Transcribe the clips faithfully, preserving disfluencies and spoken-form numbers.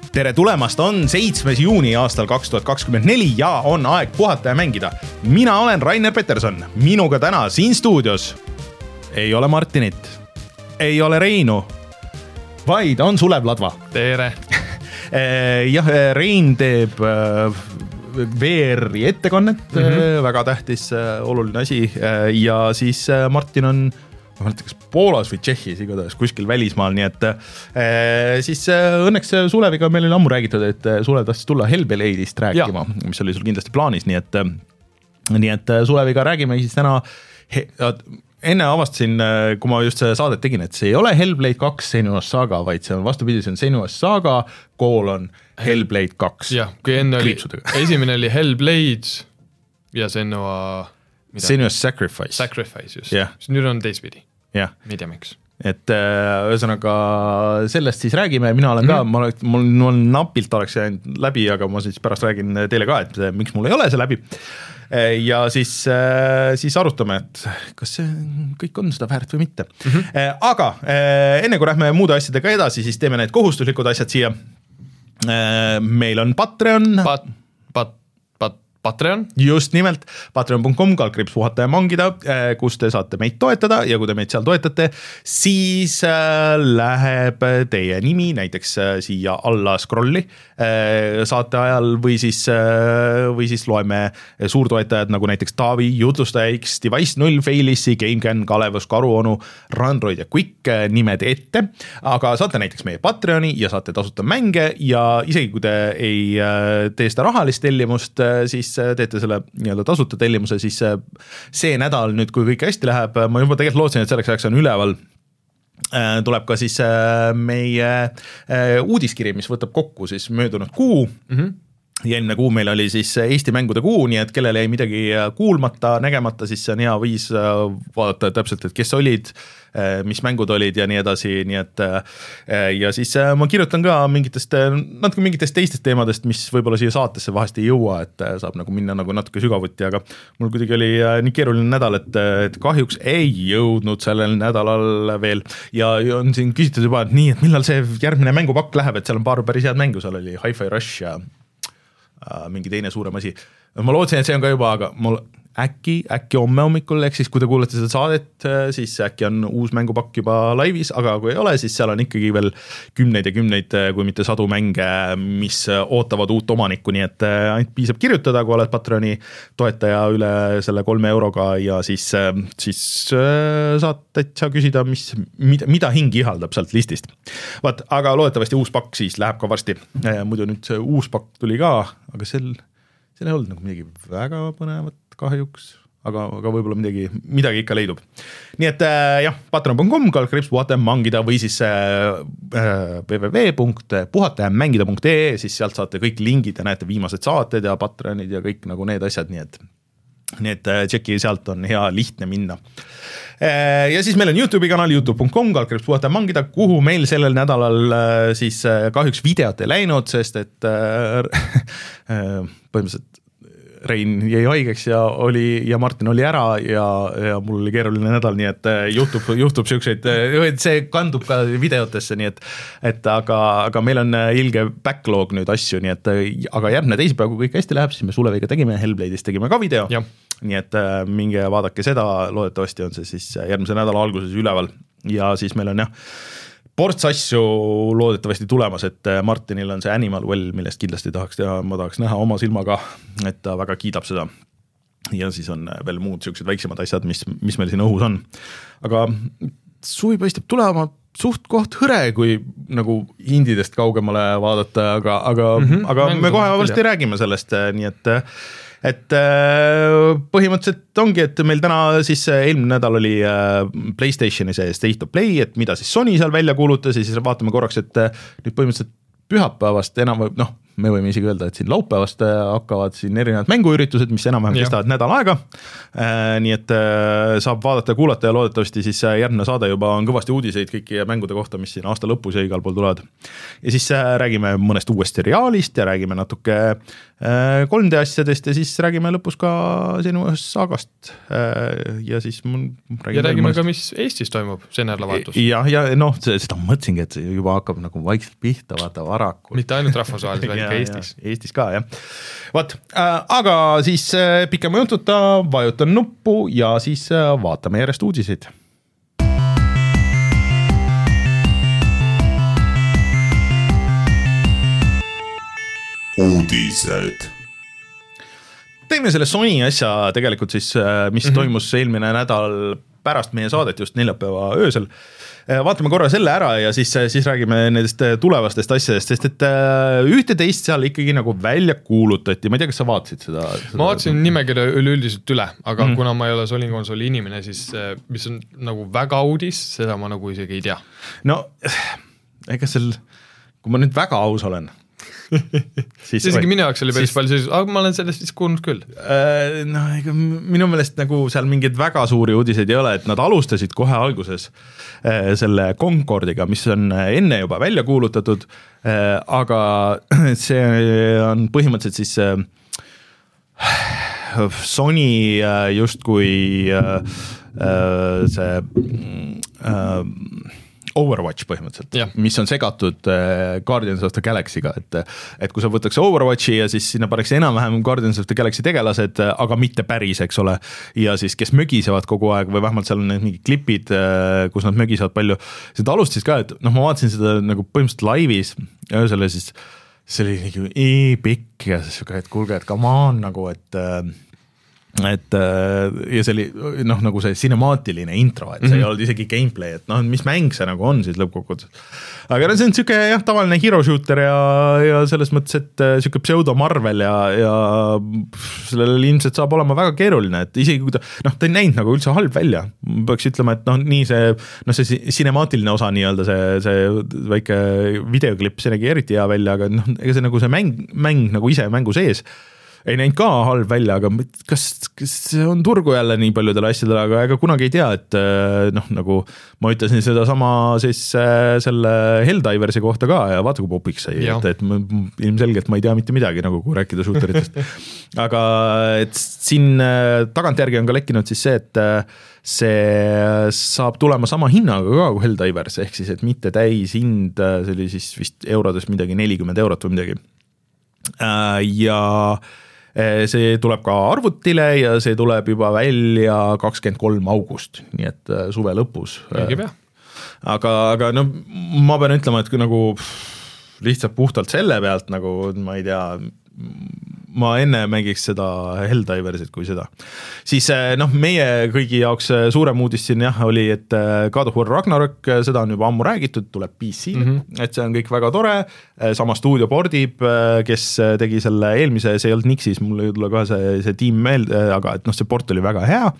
tere tulemast, on seitsmes juuni aastal kaks tuhat kakskümmend neli ja on aeg puhata ja mängida. Mina olen Rainer Peterson, minuga täna siin stuudios ei ole Martinit, ei ole Reinu, vaid on Sulev Ladva. Tere! Jah, Rein teeb V R-i ettekannet, mm-hmm. väga tähtis, oluline asi ja siis Martin on ma mõtlen, kas Poolas või Tšehhis igatahes kuskil välismaal, nii et äh, siis äh, õnneks Suleviga meil oli ammu räägitud, et Sulev tahtsis tulla Hellblade'ist rääkima, ja. Mis oli sul kindlasti plaanis, nii et, nii et Suleviga räägime siis täna, he, enne avastasin, kui ma just saadet tegin, et see ei ole Hellblade kaks Senua's Saga, vaid see on vastupidi, see on Senua's Saga, koolon Hellblade kaks. Jah, kui enne oli, esimene oli Hellblade ja Senua... Senua's Sacrifice. Sacrifice just, yeah. Nüüd on teisvidi. Jah. Mida miks? Et ühesõnaga sellest siis räägime, mina olen ka, mm-hmm. ma olen, mul, mul napilt oleks jäänud läbi, aga ma siis pärast räägin teile ka, et miks mul ei ole see läbi. Ja siis, siis arutame, et kas see kõik on seda väärt või mitte. Mm-hmm. Aga enne kui lähme muude asjadega edasi, siis teeme need kohustuslikud asjad siia. Meil on Patreon. Pat, pat, pat. Patreon. Just nimelt, patreon punkt com kaldkriips puhata ja mangida, kus te saate meid toetada ja kui te meid seal toetate, siis läheb teie nimi näiteks siia alla scrolli saate ajal või siis, või siis loeme suurtoetajad nagu näiteks Taavi, Jutlustaja X, Device null, Failissi, GameCAN, Kalevus, Karuonu, Randroid ja Quick nimed ette, aga saate näiteks meie Patreoni ja saate tasuta mänge ja isegi kui te ei tee seda rahalist tellimust, siis teete selle nii-öelda tasuta tellimuse, siis see nädal nüüd, kui kõik hästi läheb, ma juba tegelikult lootsin, et selleks ajaks on üleval, tuleb ka siis meie uudiskiri, mis võtab kokku siis möödunud kuu, mm-hmm. ja enne kuu meil oli siis Eesti mängude kuu, nii et kellel jäi midagi kuulmata, nägemata, siis see on hea viis vaadata täpselt, et kes olid, mis mängud olid ja nii edasi, nii et ja siis ma kirjutan ka mingitest, natuke mingitest teistest teemadest, mis võib-olla siia saatesse vahest ei jõua, et saab nagu minna nagu natuke sügavuti, aga mul kuidagi oli nii keeruline nädal, et, et kahjuks ei jõudnud sellel nädalal veel ja on siin küsitud juba, et nii, et millal see järgmine mängupakk läheb, et seal on paar päris head mängu, seal oli Hi-Fi Rush ja mingi teine suurem asi. Ma lootsin, et see on ka juba, aga mul äkki, äkki homme hommikul, ehk siis kui te kuulete seda saadet, siis äkki on uus mängupakk juba laivis, aga kui ei ole, siis seal on ikkagi veel kümneid ja kümneid, kui mitte sadu mänge, mis ootavad uut omanikku, nii et ainult piisab kirjutada, kui oled Patreoni toetaja üle selle kolme euroga ja siis, siis saad täitsa küsida, mis, mida, mida hing ihaldab sealt listist. Vaat, aga loodetavasti uus pakk siis läheb ka varsti, muidu nüüd see uus pakk tuli ka, aga sel, sel ei olnud nagu midagi väga põnevat kahjuks, aga, aga võib-olla midagi, midagi ikka leidub. Nii et äh, jah, patreon punkt com kaldkriips puhata ja mangida või siis äh, www punkt puhata ja mängida punkt ee, siis sealt saate kõik lingid ja näete viimased saated ja Patreonid ja kõik nagu need asjad, nii et, nii et äh, tšeki sealt on hea lihtne minna. Äh, ja siis meil on YouTube'i kanal youtube punkt com kaldkriips puhata ja mangida, kuhu meil sellel nädalal äh, siis äh, kahjuks videot ei läinud, sest et äh, äh, põhimõtteliselt Rein jäi haigeks ja, oli, ja Martin oli ära ja, ja mul oli keeruline nädal, nii et juhtub, juhtub siukseid, see kandub ka videotesse, nii et, et aga, aga meil on ilge backlog nüüd asju, nii et aga järgmine teisipäev, kui kõik hästi läheb, siis me Suleviga tegime, Hellblade'ist tegime ka video, ja. Nii et minge vaadake seda, loodetavasti on see siis järgmise nädala alguses üleval ja siis meil on jah, ports asju loodetavasti tulemas, et Martinil on see Animal Well, millest kindlasti tahaks teha, ma tahaks näha oma silmaga, et ta väga kiidab seda. Ja siis on veel muud sellised väiksemad asjad, mis, mis meil siin õhus on. Aga suvi paistab tulema suht koht hõre, kui nagu indidest kaugemale vaadata, aga, aga, mm-hmm. aga me kohe varsti räägime sellest, nii et et põhimõtteliselt ongi, et meil täna siis eelmine nädal oli PlayStationi see State of Play, et mida siis Sony seal välja kuulutas ja siis vaatame korraks, et nüüd põhimõtteliselt pühapäevast enam, noh, me võime isegi öelda, et siin laupäevast hakkavad siin erinevad mänguüritused, mis enam-vähem kestavad nädal aega, nii et saab vaadata ja kuulata ja loodetavasti siis järgmine saade juba on kõvasti uudiseid kõiki mängude kohta, mis siin aasta lõpus ja igal pool tulevad. Ja siis räägime mõnest uuest seriaalist ja räägime natuke kolm D asjadest ja siis räägime lõpus ka sinu ühest saagast ja siis räägime ja räägime mõnest... ka, mis Eestis toimub see nädalavahetus. Ja, ja noh, seda mõtlesingi, et see juba hakkab nagu vaikselt pihta, vaata varakult. Mitte ainult rahvusvahelis, vaid ka Eestis. Eestis ka, jah. Vaat, äh, aga siis äh, pikema jututa vajutan nuppu ja siis äh, vaatame järjest uudiseid. Uudised. Teeme selle Sony asja tegelikult siis, mis mm-hmm. toimus eelmine nädal pärast meie saadet just neljapäeva öösel. Vaatame korra selle ära ja siis, siis räägime nendest tulevastest asjadest, sest et ühte teist seal ikkagi nagu välja kuulutati. Ma ei tea, kas sa vaatasid seda? seda ma vaatasin nimekirja üleüldiselt üle, aga mm-hmm. kuna ma ei ole Sony konsoli inimene, siis mis on nagu väga uudis, seda ma nagu isegi ei tea. No, ega seal, kui ma nüüd väga aus olen, siis isegi minu jaoks oli päris siis, palju sellised, aga ma olen sellest vist kuulnud küll. Äh, no, ega minu meelest nagu seal mingeid väga suuri uudiseid ei ole, et nad alustasid kohe alguses äh, selle Concordiga, mis on enne juba välja kuulutatud, äh, aga see on põhimõtteliselt siis äh, Sony äh, justkui äh, äh, see äh, Overwatch põhimõtteliselt, yeah. mis on segatud Guardians of the Galaxy'ga, et, et kui sa võtaks Overwatchi ja siis sinna paneks enam-vähem Guardians of the Galaxy tegelased, aga mitte päris, eks ole, ja siis kes mögisevad kogu aeg või vähemalt seal on need mingid klipid, kus nad mögisevad palju, siis ta alustasid ka, et noh, ma vaatasin seda nagu põhimõtteliselt laivis ja öösele siis see oli nagu e-pikk ja siis et kuulge, et come on nagu, et et ja see oli noh, nagu see cinemaatiline intro, et see mm-hmm. ei olnud isegi gameplay, et noh, mis mäng see nagu on siis lõppkokkuvõttes. Aga no see on siuke jah, tavaline hero shooter ja, ja selles mõttes, et siuke pseudo Marvel ja, ja sellel ilmselt saab olema väga keeruline, et isegi kui ta, noh, ta ei näinud nagu üldse halb välja, peaks ütlema, et noh, nii see, noh, see cinemaatiline osa nii-öelda see, see väike videoklipp, see nägi eriti hea välja, aga noh, ega see nagu see mäng, mäng nagu ise mängu sees ei näinud ka halb välja, aga kas, kas on turgu jälle nii paljudele asjadele, aga ega kunagi ei tea, et noh, nagu ma ütlesin seda sama siis selle Helldiversi kohta ka ja vaata, kui popiks sai, et, et ilmselgelt ma ei tea mitte midagi, nagu kui rääkida shooteritest. Aga et siin tagantjärgi on ka lekkinud siis see, et see saab tulema sama hinnaga ka kui Helldivers, ehk siis, et mitte täis hind, see oli siis vist eurodes midagi nelikümmend eurot või midagi. Ja see tuleb ka arvutile ja see tuleb juba välja kakskümmend kolm august, nii et suve lõpus. Aga, aga no ma pean ütlema, et kui nagu lihtsalt puhtalt selle pealt nagu ma ei tea, ma enne mängiks seda Helldiversit kui seda. Siis noh, meie kõigi jaoks suurem uudis siin jah, oli, et God of War Ragnarök, seda on juba ammu räägitud, tuleb P C, mm-hmm. et see on kõik väga tore, sama stuudio pordib, kes tegi selle eelmise, see ei olnud Nixis, mul ei tule kohe see, see tiim meelde, aga et noh, see port oli väga hea,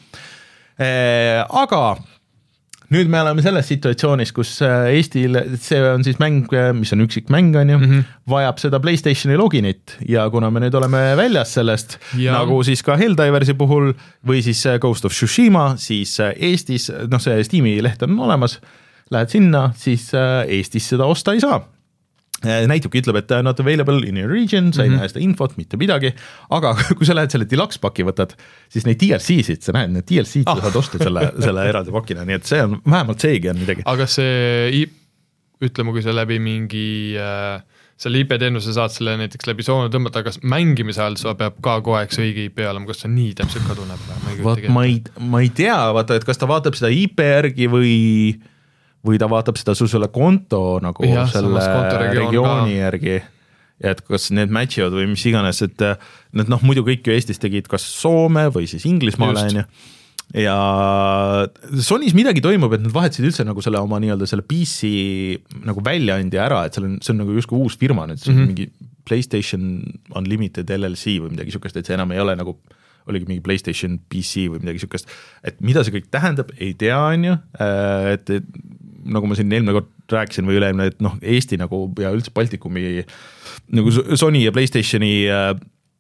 aga nüüd me oleme selles situatsioonis, kus Eestil, see on siis mäng, mis on üksik mäng, on ju, mm-hmm. vajab seda PlayStationi loginit ja kuna me nüüd oleme väljas sellest, ja. Nagu siis ka Helldiversi puhul või siis Ghost of Tsushima, siis Eestis, noh see Steam'i leht on olemas, lähed sinna, siis Eestis seda osta ei saa. Näitubki ütleb, et not available in your region, sa ei mm-hmm. näe seda infot, mitte midagi, aga kui sa lähed selle deluxe paki võtad, siis neid D L C-sid, sa näed, need D L C-d ah. saad osta selle, selle eraldi pakina, nii et see on, vähemalt seegi on midagi. Aga see, ütleme, kui sa läbi mingi, selle I P-teenuse saad selle näiteks läbi soone tõmmata, kas mängimise ajal sa peab ka kogu aeg see õige I P olema, kas see nii täpselt kaduneb? Vaat ma ei, ma ei tea, vaata, et kas ta vaatab seda I P järgi või või ta vaatab seda su selle konto nagu ja, selle regiooni ka. Järgi, et kas need matchivad või mis iganes, et need noh, muidu kõik ju Eestis tegid kas Soome või siis Inglismaale on ju. Ja Sonys midagi toimub, et nad vahetasid üldse nagu selle oma nii-öelda selle P C nagu väljaandja ära, et see on, see on nagu justkui uus firma nüüd, see on mm-hmm. mingi PlayStation Unlimited L L C või midagi sükest, et see enam ei ole nagu oligi mingi PlayStation P C või midagi sükest, et mida see kõik tähendab, ei tea, on ju, et, et nagu ma siin eelmine kord rääkisin või üleemne, et noh, Eesti nagu ja üldse Baltikumi nagu Sony ja PlayStationi äh,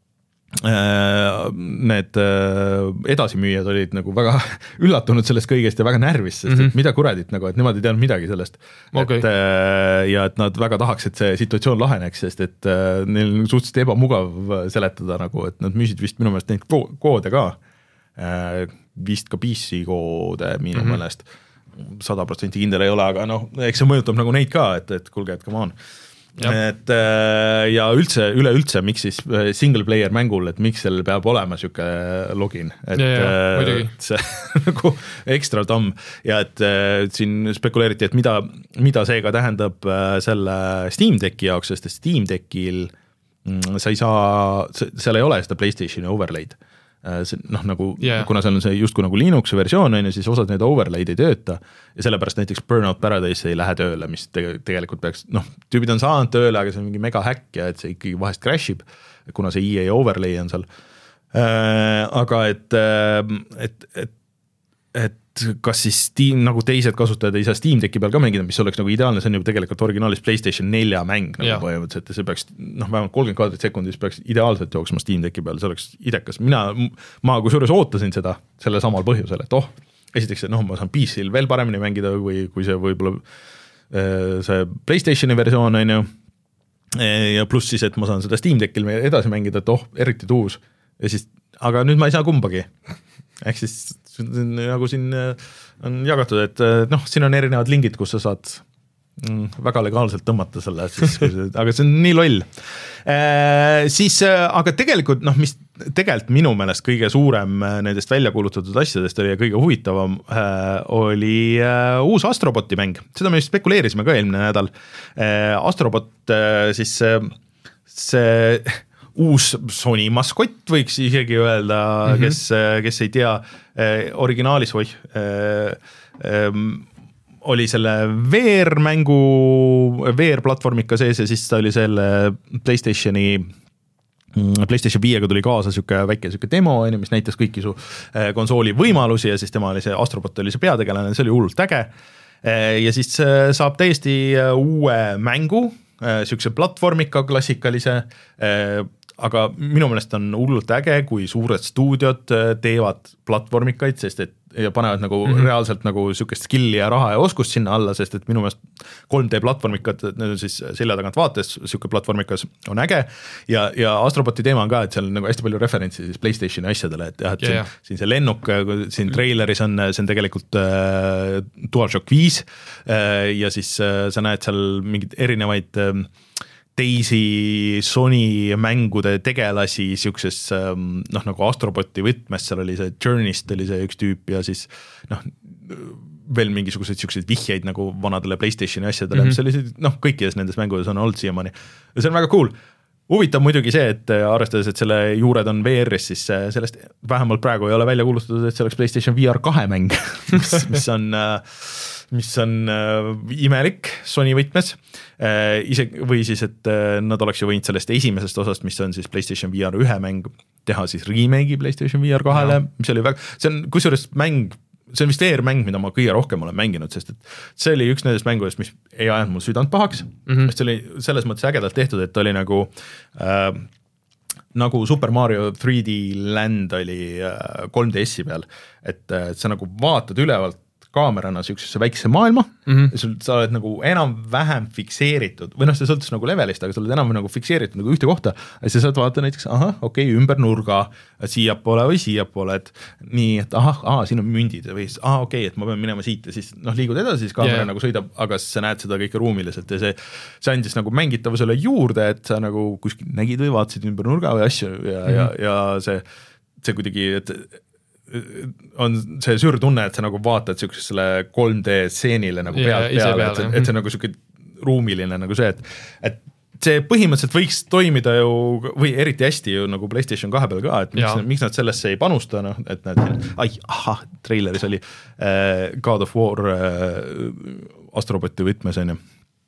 need edasimüüjad olid nagu väga üllatunud sellest kõigest ja väga närvis, sest mm-hmm. et mida kuradit nagu, et nemad ei teadnud midagi sellest okay. et, ja et nad väga tahaks, et see situatsioon laheneks, sest et neil on suhteliselt ebamugav seletada nagu, et nad müüsid vist minu meelest neid koode ka, vist ka P C koode minu mm-hmm. meelest, sada protsenti kindel ei ole, aga noh, eks see mõjutab nagu neid ka, et, et kuulge, et come on. Jab. Et ja üldse, üleüldse, miks siis single player mängul, et miks seal peab olema siuke login, et ja, ja, see nagu ekstra tamm ja et siin spekuleeriti, et mida, mida see ka tähendab selle Steam Decki jaoks, sest Steam Deckil sa ei saa, seal ei ole seda PlayStationi overlaid. Noh, nagu, yeah. kuna seal on see justkui nagu Linuxi versioon, on, siis osad need overlaid ei tööta ja sellepärast näiteks Burnout Paradise ei lähe tööle, mis tege, tegelikult peaks, noh, tüübid on saanud tööle, aga see on mingi mega häkk ja et see ikkagi vahest crashib, kuna see E A overlay on seal. Äh, aga et, et, et, et kas siis Steam, nagu teised kasutajad ei saa Steam Decki peal ka mängida, mis oleks nagu ideaalne, see on ju tegelikult originaalis PlayStation nelja mäng nagu yeah. põhimõtteliselt ja see peaks, noh, vähemalt kolmkümmend kaadrit sekundis peaks ideaalselt jooksma Steam Decki peal, see oleks idekas. Mina, ma kusjuures ootasin seda selle samal põhjusel, et oh, esiteks, noh, ma saan P C-l veel paremini mängida, või kui see võib-olla see PlayStationi versioon on ju, ja pluss siis, et ma saan seda Steam Deckil edasi mängida, et oh, eriti tuus, ja siis, aga nüüd ma ei saa kumbagi. Ehk siis nagu siin on jagatud, et noh, siin on erinevad lingid, kus sa saad väga legaalselt tõmmata selle, siis, aga see on nii loll. E, siis, aga tegelikult, noh, mis tegelikult minu meelest kõige suurem nendest välja kuulutatud asjadest oli ja kõige huvitavam oli uus Astroboti mäng. Seda me spekuleerisime ka eelmine nädal. Astrobot siis see uus Sony maskott, võiks isegi öelda, mm-hmm. kes, kes ei tea, originaalis või äh, äh, oli selle V R-mängu, V R-platvormika sees ja siis ta oli selle PlayStationi, PlayStation viiega tuli kaasa siuke väike siuke demo, mis näitas kõiki su konsooli võimalusi ja siis tema oli see Astrobot oli see peategelane, see oli hullult äge. Ja siis saab täiesti uue mängu, siukse platvormika klassikalise, aga minu meelest on hullult äge, kui suured stuudiod teevad platvormikaid, sest et ja panevad nagu mm-hmm. reaalselt nagu sükest skilli ja raha ja oskust sinna alla, sest et minu meelest kolm D platvormikad, need on siis selja tagant vaates, süke platvormikas on äge ja, ja Astroboti teema on ka, et seal on nagu hästi palju referentsi siis PlayStationi asjadele, et jah, et yeah, siin, siin see lennuk, siin traileris on, see on tegelikult äh, DualShock viis äh, ja siis äh, sa näed seal mingeid erinevaid äh, teisi Sony mängude tegelasi siukses noh, nagu Astroboti võtmes, seal oli see Journeyst oli see üks tüüp ja siis noh, veel mingisuguseid siukseid vihjeid nagu vanadele PlayStationi asjadele, mm-hmm. mis oli noh, kõikides nendes mängudes on olnud siiamaani. Ja see on väga cool. Huvitav muidugi see, et arvestades, et selle juured on V R-is, siis sellest vähemalt praegu ei ole välja kuulutatud, et see oleks PlayStation V R kahe mäng, mis, mis on, mis on imelik Sony võtmes. Ise, või siis, et nad oleks ju võinud sellest esimesest osast, mis on siis PlayStation V R ühe mäng, teha siis remake'i PlayStation V R kahele, mis oli väga, see on kusjuures mäng, see on vist V R-mäng, mida ma kõige rohkem olen mänginud, sest et see oli üks nendest mängudest, mis ei ajanud mul südant pahaks, mm-hmm. sest see oli selles mõttes ägedalt tehtud, et oli nagu äh, nagu Super Mario three D Land oli äh, kolm D S-i peal, et äh, sa nagu vaatad ülevalt kaamerana siuksesse väikse maailma mm-hmm. ja sul, sa oled nagu enam-vähem fikseeritud või noh, see sõltus nagu levelist, aga sa oled enam nagu fikseeritud nagu ühte kohta ja sa saad vaadata näiteks, ahah, okei, okay, ümber nurga siiapoole või siiapoole, et nii, et ahah, ahah, siin on mündid või ahah, okei okay,, et ma pean minema siit ja siis noh, liigud edasi, siis kaamera yeah. nagu sõidab, aga sa näed seda kõike ruumiliselt ja see, see andis nagu mängitavusele juurde, et sa nagu kuskil nägid või vaatasid ümber nurga või asju ja, mm-hmm. ja, ja see, see kuidagi, et on see sür tunne, et sa nagu vaatad siuksele kolm D stseenile nagu pealt yeah, peale, et, et see on nagu siuke ruumiline nagu see, et, et see põhimõtteliselt võiks toimida ju, või eriti hästi ju nagu PlayStation kahe peal ka, et miks, miks nad sellesse ei panusta, noh, et nad siin, ai, ahah, traileris oli äh, God of War äh, Astroboti võtmes, on ju.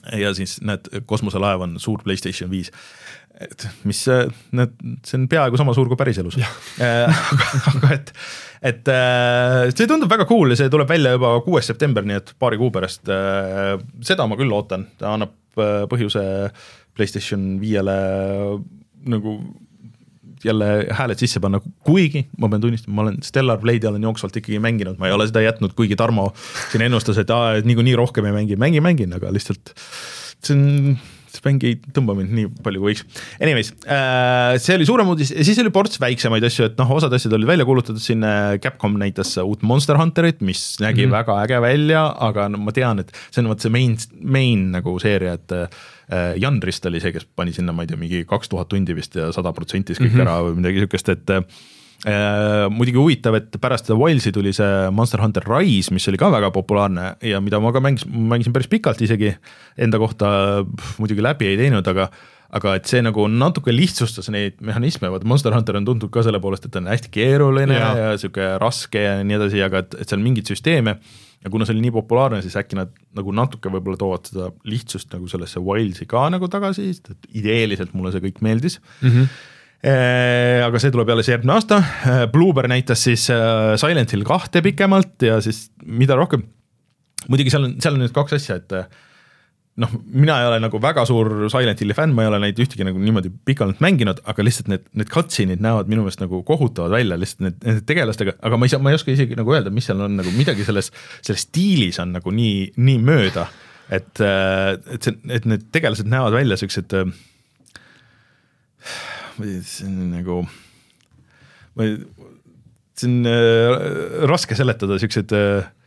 ja siis need kosmoselaev on suur PlayStation viis, et mis need, see on peaaegu sama suur kui päriselus. aga et, et see tundub väga cool ja see tuleb välja juba kuues september, nii et paari kuu pärast. Seda ma küll ootan, ta annab põhjuse PlayStation viiele nagu jälle hääled sisse panna, kuigi ma pean tunnistama, ma olen Stellar Blade'i olen jooksvalt ikkagi mänginud, ma ei ole seda jätnud, kuigi Tarmo siin ennustas, et, aa, et nii, nii rohkem ei mängi, mängi, mängin, aga lihtsalt see on, see mängi ei tõmba mind nii palju kui võiks. Anyways, see oli suurem uudis ja siis oli ports väiksemaid asju, et noh, osad asjad olid välja kuulutatud, siin Capcom näitas uut Monster Hunterit, mis nägi mm-hmm. väga äge välja, aga no, ma tean, et see on see main, main nagu seeria, et Jan Rist oli see, kes pani sinna, ma ei tea, mingi kaks tuhat tundi vist ja sada protsenti kõik mm-hmm. ära või midagi sükest, et äh, muidugi huvitav, et pärast seda Wilds'i tuli see Monster Hunter Rise, mis oli ka väga populaarne ja mida ma ka mängis, mängisin päris pikalt isegi enda kohta muidugi läbi ei teinud, aga aga et see nagu natuke lihtsustas neid mehhanisme, vaat Monster Hunter on tuntud ka selle poolest, et on hästi keeruline ja, ja siuke raske ja nii edasi, aga et, et seal mingid süsteeme ja kuna see oli nii populaarne, siis äkki nad nagu natuke võib-olla toovad seda lihtsust nagu sellesse Wilds'i ka nagu tagasi, et ideeliselt mulle see kõik meeldis. Mm-hmm. E, aga see tuleb jälle see järgmine aasta. Bloober näitas siis Silent Hill kahte pikemalt ja siis mida rohkem. Muidugi seal on, seal on nüüd kaks asja, et noh, mina ei ole nagu väga suur Silent Hilli fänn, ma ei ole neid ühtegi nagu niimoodi pikalt mänginud, aga lihtsalt need, need cutscene'id näevad minu meelest nagu kohutavad välja lihtsalt need, need tegelastega, aga ma ei saa, ma ei oska isegi nagu öelda, mis seal on nagu midagi selles, selles stiilis on nagu nii, nii mööda, et, et, see, et need tegelased näevad välja sellised, see on nagu, see on raske seletada sellised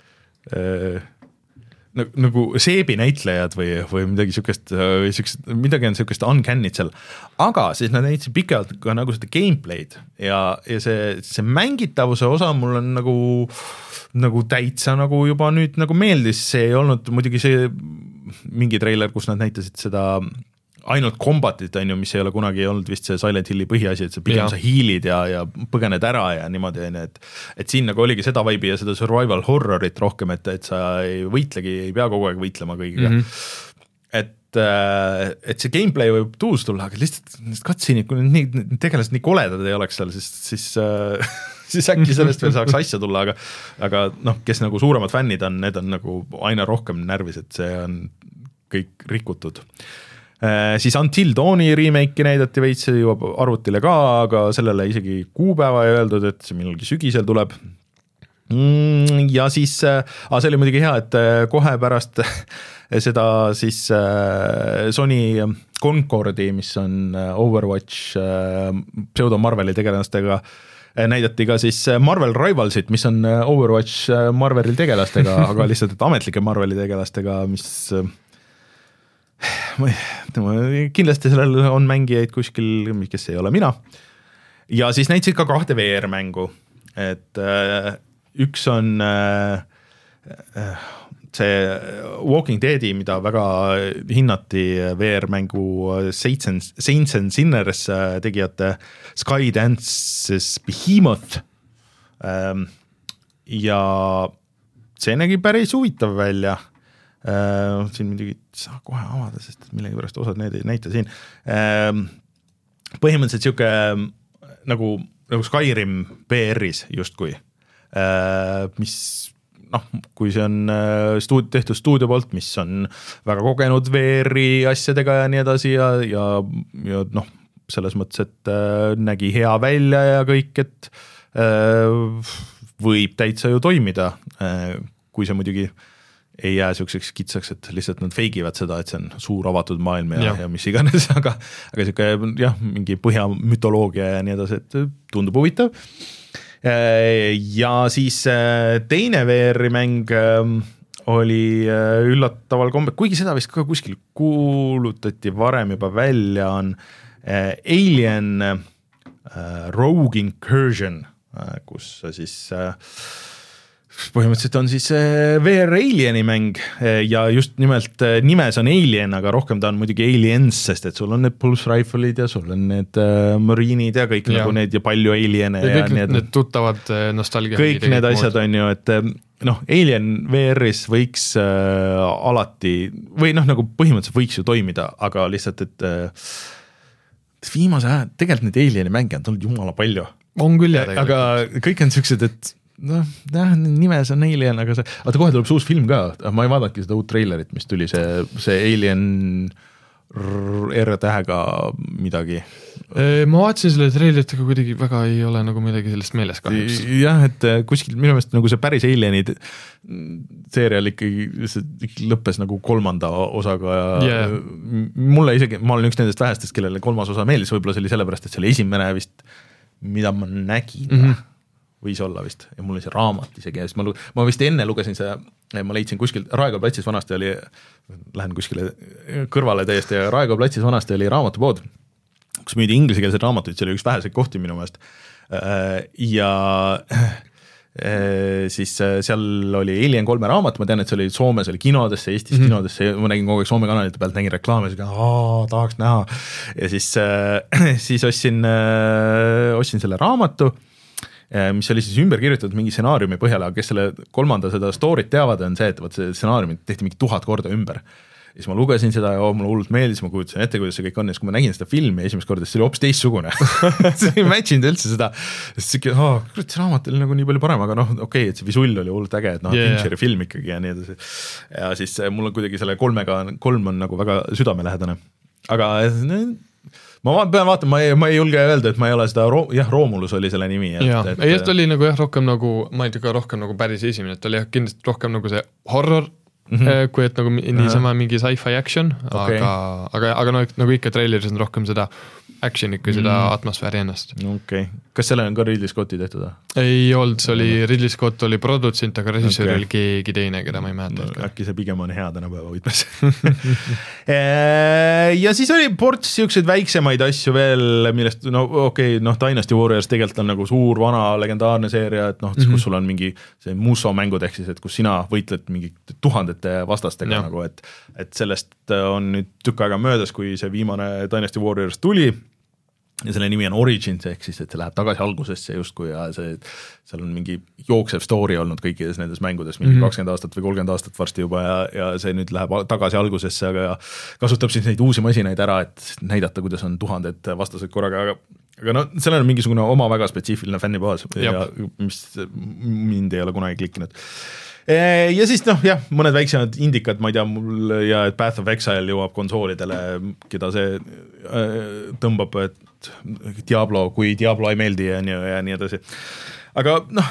nagu, nagu seebi näitlejad või, või midagi sükest, sükest, midagi on sükest uncannid seal, aga siis nad näitasid pikalt ka nagu seda gameplay'd ja, ja see, see mängitavuse osa mul on nagu, nagu täitsa nagu juba nüüd nagu meeldis, see ei olnud muidugi see mingi treiler, kus nad näitasid seda ainult kombatit, on ju, mis ei ole kunagi olnud vist see Silent Hilli põhiasi, et sa pigem sa hiilid ja, ja põgened ära ja niimoodi, et, et siin nagu oligi seda vibe'i ja seda survival horrorit rohkem, et, et sa ei võitlegi, ei pea kogu aeg võitlema kõigiga. Mm-hmm. Et, et see gameplay võib tuus tulla, aga lihtsalt cutscene'id, kui need, need tegelased nii koledad ei oleks seal, siis, siis, siis äkki sellest veel saaks asja tulla, aga, aga noh, kes nagu suuremad fännid on, need on nagu aina rohkem närvis, et see on kõik rikutud. Äh, siis Until Dawni remake'i näidati veits, see jõuab arvutile ka, aga sellele isegi kuupäeva ei öeldud, et see millalgi sügisel tuleb. Mm, ja siis, äh, see oli muidugi hea, et äh, kohe pärast seda siis äh, Sony Concordi, mis on Overwatch äh, pseudo Marveli tegelastega, äh, näidati ka siis Marvel Rivalsit, mis on Overwatch äh, Marveli tegelastega, aga lihtsalt et ametlike Marveli tegelastega, mis äh, Ma, kindlasti sellel on mängijaid kuskil, kes ei ole mina. Ja siis näitasid ka kahte V R-mängu, et äh, üks on äh, see Walking Deadi, mida väga hinnati V R-mängu Saints and Sinners tegijate Skydance's Behemoth ähm, ja see nägi päris huvitav välja. Uh, siin midagi saa kohe avada, sest millegi pärast osad need ei näita siin. Uh, põhimõtteliselt siuke nagu, nagu Skyrim V R-is justkui, uh, mis noh, kui see on stuud, tehtud stuudio poolt, mis on väga kogenud V R-i asjadega ja nii edasi ja, ja, ja noh, selles mõttes, et uh, nägi hea välja ja kõik, et uh, võib täitsa ju toimida, uh, kui see muidugi ei jää siukseks kitsaks, et lihtsalt nad feigivad seda, et see on suur avatud maailm ja, ja. ja mis iganes, aga, aga siuke jah, mingi põhja mütoloogia ja nii edasi, et tundub huvitav. Ja siis teine V R-i mäng oli üllataval kombe, kuigi seda vist ka kuskil kuulutati varem juba välja, on Alien Rogue Incursion, kus siis põhimõtteliselt on siis V R Alieni mäng ja just nimelt nimes on Alien, aga rohkem ta on muidugi Aliens, sest et sul on need pulse rifle'id ja sul on need mariinid ja kõik ja. Nagu need ja palju Aliene. Ja kõik ja need, need tuttavad nostalgia. Kõik need asjad mood. On ju, et noh, Alien V R-is võiks äh, alati või noh, nagu põhimõtteliselt võiks ju toimida, aga lihtsalt, et äh, viimase aja, tegelikult neid Alieni mänge on tulnud jumala palju. On küll jah tegelikult. Aga kõik on siuksed, et noh, jah, nimes on Alien, aga see, vaata kohe tuleb see uus film ka, ma ei vaadanudki seda uut treilerit, mis tuli, see, see Alien R-tähega midagi. Ma vaatasin selle treilerit, aga kuidagi väga ei ole nagu midagi sellest meeles kahjuks. Jah, et kuskil minu meelest nagu see päris Alienid seerial ikkagi lõppes nagu kolmanda osaga ja yeah. mulle isegi, ma olen üks nendest vähestest, kellele kolmas osa meeldis, võib-olla see oli sellepärast, et see oli esimene vist, mida ma nägin mm. -hmm. võis olla vist ja mul oli see raamat isegi ja siis ma, ma vist enne lugesin see, ma leidsin kuskil, Raekoja platsis vanasti oli, lähen kuskile kõrvale täiesti ja Raekoja platsis vanasti oli raamatupood, kus müüdi inglisekeelseid raamatuid, see oli üks väheseid kohti minu meelest ja siis seal oli Alien kolme raamat, ma tean, et see oli Soomes, oli kinodesse, Eestis mm -hmm. kinodesse, ma nägin kogu aeg Soome kanalite pealt, nägin reklaame, tahaks näha ja siis, siis ostsin, ostsin selle raamatu, mis oli siis ümber kirjutatud mingi stsenaariumi põhjal, aga kes selle kolmanda seda story't teavad, on see, et võt see stsenaariumit tehti mingi tuhat korda ümber. Ja siis ma lugesin seda ja oh, mulle hullult meeldis, ma kujutasin ette, kuidas see kõik on ja siis kui ma nägin seda filmi esimest korda, siis see oli hoopis teistsugune see ei matchinud üldse seda, sest see, oh, kurat, see raamat oli nagu nii palju parem, aga noh, okei okay,, et see visull oli hullult äge, et noh, yeah. Fincheri film ikkagi ja nii edasi. Ja siis mul on kuidagi selle kolmega, kolm on nagu väga südamelähedane. Aga ma pean vaatama, ma ei, ma ei julge öelda, et ma ei ole seda, jah, Romulus oli selle nimi. Et, ja, et, ei, et oli nagu jah, rohkem nagu, ma ei tea ka rohkem nagu päris esimene, et oli jah, kindlasti rohkem nagu see horror, mm -hmm. kui et nagu niisama mingi sci-fi action, okay. aga, aga, aga no, nagu ikka traileris on rohkem seda action ikka, seda mm. atmosfääri ennast. Okei, okay. Kas selle on ka Ridley Scotti tehtud? Ei olnud, see oli, Ridley Scott oli produtsent, aga režissöör okay. oli keegi teine, keda ma ei mäleta. No, äkki see pigem on hea tänapäeva võtmes. ja siis oli ports siukseid väiksemaid asju veel, millest, no okei, okay, noh, Dynasty Warriors tegelikult on nagu suur, vana, legendaarne seeria, et noh, mm -hmm. kus sul on mingi see Musso mängud, ehk siis, et kus sina võitled mingi tuhandete vastastega ja. Nagu, et, et sellest on nüüd tükk aega möödas, kui see viimane Dynasty Warriors tuli ja selle nimi on Origins, ehk siis, et see läheb tagasi algusesse justkui ja see, seal on mingi jooksev story olnud kõikides nendes mängudes, mingi mm -hmm. kakskümmend aastat või kolmkümmend aastat varsti juba ja, ja see nüüd läheb tagasi algusesse, aga kasutab siis neid uusi masinaid ära, et näidata, kuidas on tuhanded vastased korraga, aga aga no sellel on mingisugune oma väga spetsiifiline fännibaas ja mis mind ei ole kunagi klikkinud. Ja siis noh, jah, mõned väiksemad indikad, ma ei tea, mul ja Path of Exile jõuab konsoolidele, keda see tõmbab, et Diablo, kui Diablo ei meeldi ja nii, ja nii edasi. Aga noh,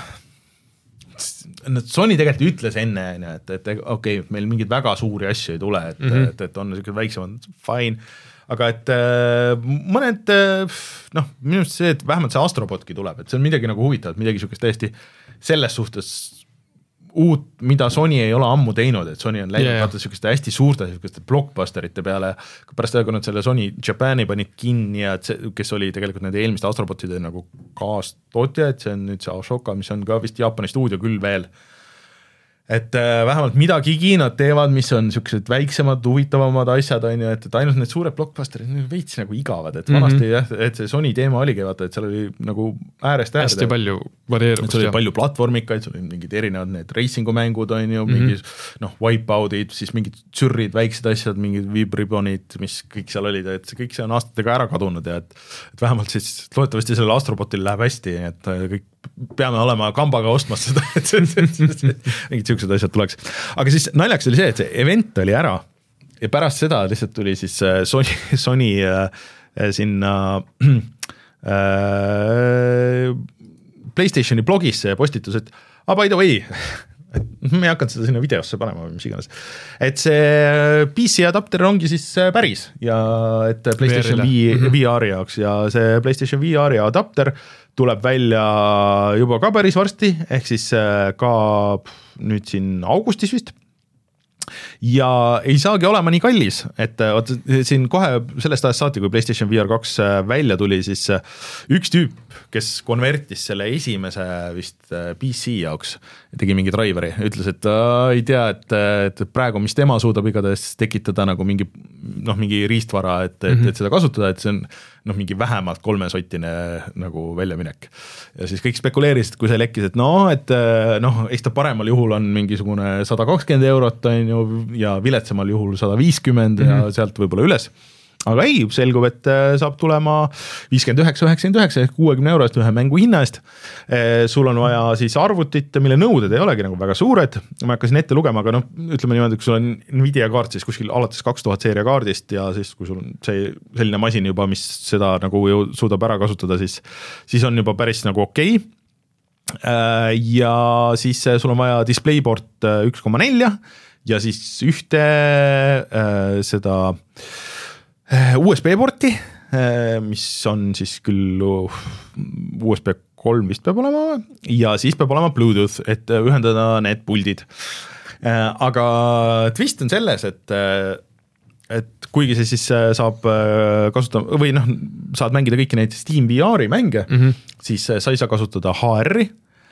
Sony tegelikult ütles enne, et, et okei, okay, meil mingeid väga suuri asju ei tule, et, mm -hmm. et, et on niisugune väiksemad, fine, aga et mõned, noh, minu arust see, et vähemalt see Astrobotki tuleb, et see on midagi nagu huvitavat, midagi niisugust täiesti selles suhtes uut, mida Sony ei ole ammu teinud, et Sony on läinud yeah. vaata niisuguste hästi suurte niisuguste blockbusterite peale, pärast seda, kui nad selle Sony Japani panid kinni ja see, kes oli tegelikult nende eelmiste Astrobotide nagu kaastootja, et see on nüüd see Ashoka, mis on ka vist Jaapani stuudio küll veel. Et äh, vähemalt midagigi nad teevad, mis on niisugused väiksemad, huvitavamad asjad, on ju, et, et ainult need suured blockbusterid veits nagu igavad, et vanasti mm -hmm. jah, et see Sony teema oligi, vaata, et seal oli nagu äärest äärde. Hästi palju varieeruvust. Seal oli palju platvormikaid, seal oli mingid erinevad need racingu mängud, on ju, mm -hmm. mingi noh, wipeout'id, siis mingid sürrid, väiksed asjad, mingid vibribonid, mis kõik seal olid, et see kõik see on aastatega ära kadunud ja et, et vähemalt siis loodetavasti sellel Astrobotil läheb hästi, et kõik peame olema kambaga ostmas seda, et see, see, see, see, mingid siuksed asjad tuleks. Aga siis naljaks oli see, et see event oli ära ja pärast seda lihtsalt tuli siis Sony, Sony äh, sinna äh, PlayStationi blogisse postitus, et ah, by the way, me ei hakanud seda sinna videosse panema või mis iganes, et see P C adapter ongi siis päris ja et PlayStation V R-i jaoks ja see PlayStation V R-i adapter tuleb välja juba ka päris varsti, ehk siis ka nüüd siin augustis vist. Ja ei saagi olema nii kallis, et oot, siin kohe sellest ajast saati, kui PlayStation V R kaks välja tuli, siis üks tüüp, kes konvertis selle esimese vist P C jaoks, tegi mingi driveri, ütles, et äh, ei tea, et, et praegu, mis tema suudab igatahes tekitada nagu mingi noh, mingi riistvara, et, et, et seda kasutada, et see on noh, mingi vähemalt kolmesotine nagu väljaminek. Ja siis kõik spekuleerisid, kui see lekkis, et no, et noh, eks ta paremal juhul on mingisugune sada kakskümmend eurot on ju, ja viletsamal juhul sada viiskümmend mm-hmm. ja sealt võib-olla üles. Aga ei, selgub, et saab tulema viiskümmend üheksa üheksakümmend üheksa ehk kuuekümne eurost ühe mängu hinna eest. Sul on vaja siis arvutit, mille nõuded ei olegi nagu väga suured. Ma hakkasin ette lugema, aga noh, ütleme niimoodi, kui sul on Nvidia kaart, siis kuskil alates kaks tuhat seeria kaardist ja siis kui sul on see selline masin juba, mis seda nagu ju suudab ära kasutada, siis, siis on juba päris nagu okei. Ja siis sul on vaja DisplayPort üks koma neli ja siis ühte seda U S B-porti, mis on siis küll U S B kolm vist peab olema ja siis peab olema Bluetooth, et ühendada need puldid. Aga twist on selles, et, et kuigi see siis saab kasutada või noh, saad mängida kõiki neid Steam V R-i mänge, mm-hmm. siis sa ei saa kasutada H R-i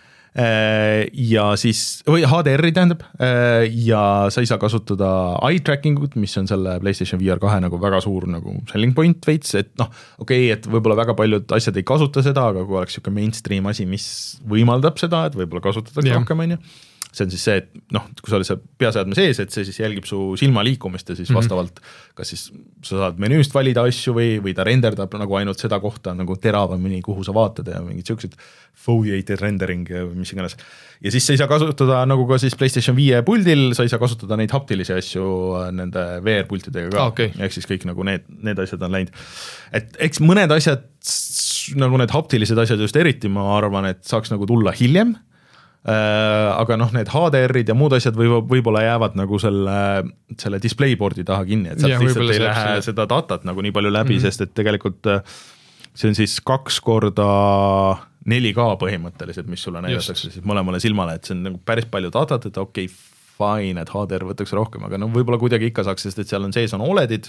ja siis, või H D R-i tähendab, ja sa ei saa kasutada eye tracking ut, mis on selle PlayStation V R kahe nagu väga suur nagu selling point veits, et noh, okei, okay, et võib-olla väga paljud asjad ei kasuta seda, aga kui oleks siuke mainstream asi, mis võimaldab seda, et võib-olla kasutatakse yeah. rohkem, on ju. See on siis see, et noh, kui sa oled see peaseadme sees, et see siis jälgib su silma liikumist ja siis mm-hmm. vastavalt, kas siis sa saad menüüst valida asju või, või ta renderdab nagu ainult seda kohta nagu teravamini, kuhu sa vaatad ja mingid siuksed foveated rendering ja mis iganes. Ja siis sa ei saa kasutada nagu ka siis PlayStation viie puldil, sa ei saa kasutada neid haptilisi asju nende V R-pultidega ka. Okay. Ehk siis kõik nagu need, need asjad on läinud. Et eks mõned asjad, nagu need haptilised asjad just eriti, ma arvan, et saaks nagu tulla hiljem. Aga noh, need H D R-id ja muud asjad võib, võib-olla jäävad nagu selle, selle DisplayPorti taha kinni, et sealt ja, lihtsalt ei lähe see. Seda datat nagu nii palju läbi, mm-hmm. sest et tegelikult see on siis kaks korda neli K põhimõtteliselt, mis sulle näidatakse siis mõlemale silmale, et see on nagu päris palju datat, et okei, okay, fine, et H D R võtakse rohkem, aga no võib-olla kuidagi ikka saaks, sest et seal on sees on O L E D-id,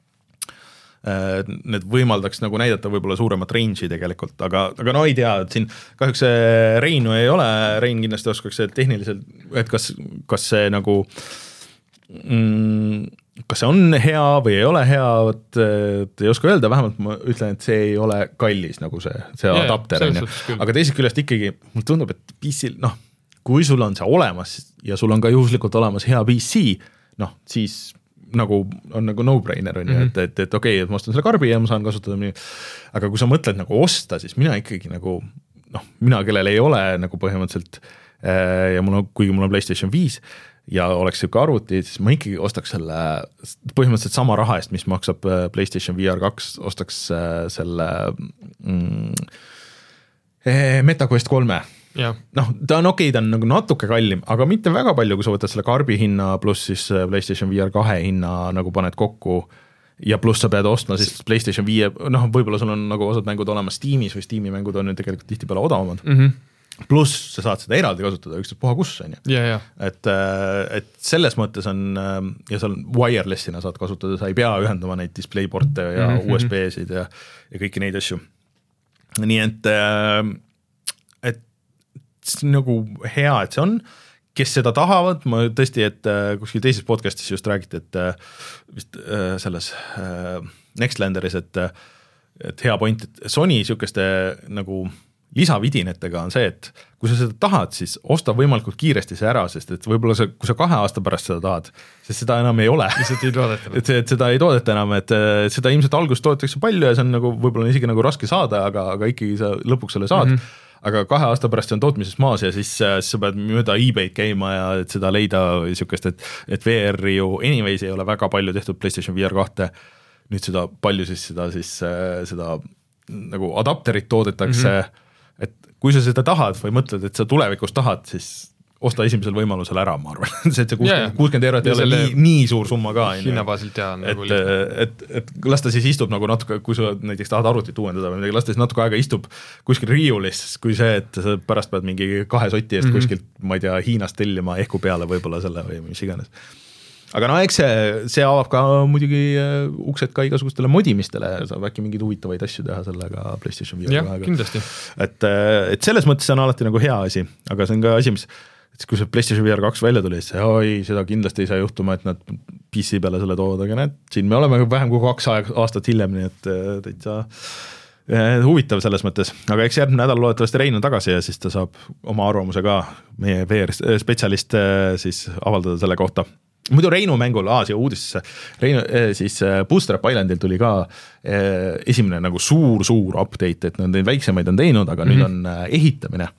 need võimaldaks nagu näidata võib-olla suuremat range'i tegelikult, aga, aga no ei tea, et siin kahjuks see Reinu ei ole, Rein kindlasti oskaks tehniliselt, et kas, kas see nagu mm, kas see on hea või ei ole hea, et, et ei oska öelda, vähemalt ma ütlen, et see ei ole kallis nagu see, see yeah, adapter, aga teisest küljest ikkagi mul tundub, et P C-l, noh, kui sul on see olemas ja sul on ka juhuslikult olemas hea P C, noh, siis nagu on nagu no-brainer on ju, mm-hmm. et, et, et okei, okay, et ma ostan selle karbi ja ma saan kasutada nii. Aga kui sa mõtled nagu osta, siis mina ikkagi nagu noh, mina, kellel ei ole nagu põhimõtteliselt ja mul on, kuigi mul on PlayStation viis ja oleks siuke arvuti, siis ma ikkagi ostaks selle põhimõtteliselt sama raha eest, mis maksab PlayStation V R kaks, ostaks selle mm, MetaQuest kolme. Noh, ta on okei, ta on nagu natuke kallim, aga mitte väga palju, kui sa võtad selle karbi hinna pluss siis PlayStation V R kahe hinna nagu paned kokku ja pluss sa pead ostma siis PlayStation viie, noh, võib-olla sul on nagu osad mängud olemas Steamis või Steami mängud on ju tegelikult tihtipeale odavamad. Mm-hmm. Pluss sa saad seda eraldi kasutada, üksteist puha kus on ju. Yeah, yeah. Et, et selles mõttes on, ja seal wirelessina saad kasutada, sa ei pea ühendama neid DisplayPorte ja mm-hmm. U S B-sid ja, ja kõiki neid asju. Nii et nagu hea, et see on, kes seda tahavad, ma tõesti, et kuskil teises podcastis just räägiti, et vist selles Nextlanderis, et, et hea point, et Sony sükeste nagu lisavidinetega on see, et kui sa seda tahad, siis osta võimalikult kiiresti see ära, sest et võib-olla see, kui sa kahe aasta pärast seda tahad, sest seda enam ei ole. Ei toodeta. et, et seda ei toodeta enam, et seda ilmselt algust toodetakse palju ja see on nagu võib-olla isegi nagu raske saada, aga, aga ikkagi sa lõpuks selle saad. Mm-hmm. Aga kahe aasta pärast on tootmises maas ja siis, siis sa pead mööda eBay'd käima ja et seda leida sükest, et, et V R-i ju anyways ei ole väga palju tehtud PlayStation V R kahte. Nüüd seda palju siis seda, siis, seda nagu adapterit toodetakse, mm-hmm. et kui sa seda tahad või mõtled, et sa tulevikus tahad, siis osta esimesel võimalusel ära, ma arvan. see, et see kuuskümmend eurot ei ole nii, nii suur summa ka. Hinnabaasilt ja nagu et, et, et las ta siis istub nagu natuke, kui sa näiteks tahad arvutit uuendada või midagi, las ta siis natuke aega istub kuskil riiulis, kui see, et sa pärast pead mingi kahe soti eest mm-hmm. kuskilt, ma ei tea, Hiinast tellima ehku peale võib-olla selle või mis iganes. Aga no eks see, see avab ka muidugi uksed ka igasugustele modimistele, saab äkki mingeid huvitavaid asju teha sellega PlayStation V R. Jah, kindlasti. Et, et selles mõttes see on alati nagu hea asi, aga see on ka asi, mis et kui see PlayStation V R kaks välja tuli, siis oi, seda kindlasti ei saa juhtuma, et nad P C peale selle tood, aga näed, siin me oleme vähem kui kaks aastat hiljem, nii et täitsa huvitav selles mõttes, aga eks järgmine nädal loodetavasti Rein on tagasi ja siis ta saab oma arvamuse ka meie V R-spetsialist siis avaldada selle kohta. Muidu Reinu mängul, aa, siia uudistesse, Reinu, siis Bootstrap Islandil tuli ka esimene nagu suur-suur update, et nad väiksemaid on teinud, aga mm-hmm. nüüd on ehitamine.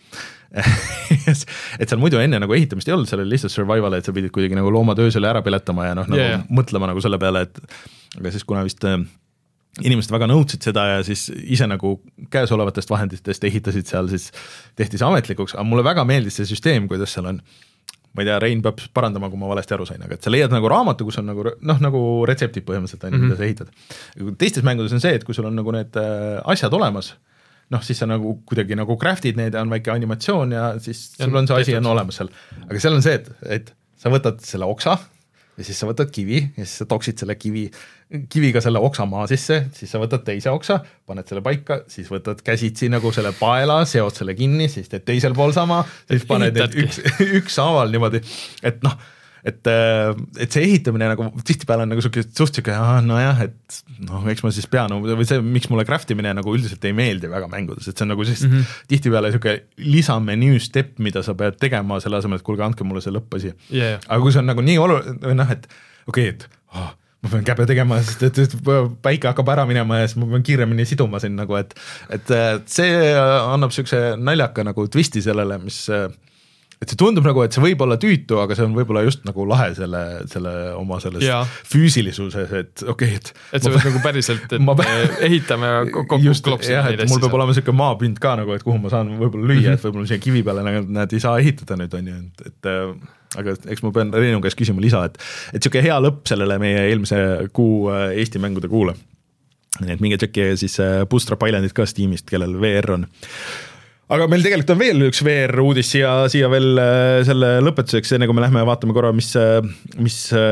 et seal muidu enne nagu ehitamist ei olnud, seal oli lihtsalt survival, et sa pidid kuidagi nagu loomatöösele ära piletama ja noh, nagu yeah. mõtlema nagu selle peale, et aga siis kuna vist inimesed väga nõudsid seda ja siis ise nagu käesolevatest vahenditest ehitasid seal, siis tehti see ametlikuks, aga mulle väga meeldis see süsteem, kuidas seal on, ma ei tea, Rein peab parandama, kui ma valesti aru sain, aga et sa leiad nagu raamatu, kus on nagu, noh, nagu retseptid põhimõtteliselt, on, mm-hmm. mida sa ehitad. Teistes mängudes on see, et kui sul on nagu need asjad olemas, noh, siis sa nagu kuidagi nagu craftid neid, on väike animatsioon ja siis ja sul on see asi on olemas seal. Aga seal on see, et, et sa võtad selle oksa ja siis sa võtad kivi ja siis sa toksid selle kivi, kiviga selle oksa maa sisse, siis sa võtad teise oksa, paned selle paika, siis võtad käsitsi nagu selle paela, seod selle kinni, siis teed teisel pool sama, siis paned need üks, üks haaval niimoodi, et noh, et, et see ehitamine nagu tihtipeale on nagu suke, suht suke, nojah, et noh, eks ma siis pean, või see, miks mulle craftimine nagu üldiselt ei meeldi väga mängudes, et see on nagu siis mm -hmm. tihtipeale suke lisamenüü step, mida sa pead tegema selle asemel, et kuulge, andke mulle see lõppasi yeah.. aga kui see on nagu nii oluline, noh, et okei okay,, et oh, ma pean käbe tegema, sest et, et päike hakkab ära minema ja siis ma pean kiiremini siduma siin nagu, et, et see annab sükse naljaka nagu twisti sellele, mis et see tundub nagu, et see võib olla tüütu, aga see on võib-olla just nagu lahe selle, selle oma selles ja. füüsilisuses, et okei, okay, et et sa võid nagu päriselt, et ma ehitame ja kokku klopsime jah, et mul peab olema selline maapind ka nagu, et kuhu ma saan võib-olla lüüa, mm -hmm. et võib-olla siia kivi peale nagu, nad ei saa ehitada nüüd, on ju, et, et aga eks ma pean Reinu käest küsima lisa, et et siuke hea lõpp sellele meie eelmise kuu Eesti mängude kuule. Nii et minge tšekki siis Bootstrap Islandit ka Steamist, kellel V R on. Aga meil tegelikult on veel üks V R-uudis siia, siia veel selle lõpetuseks, enne kui me lähme vaatame korra, mis, mis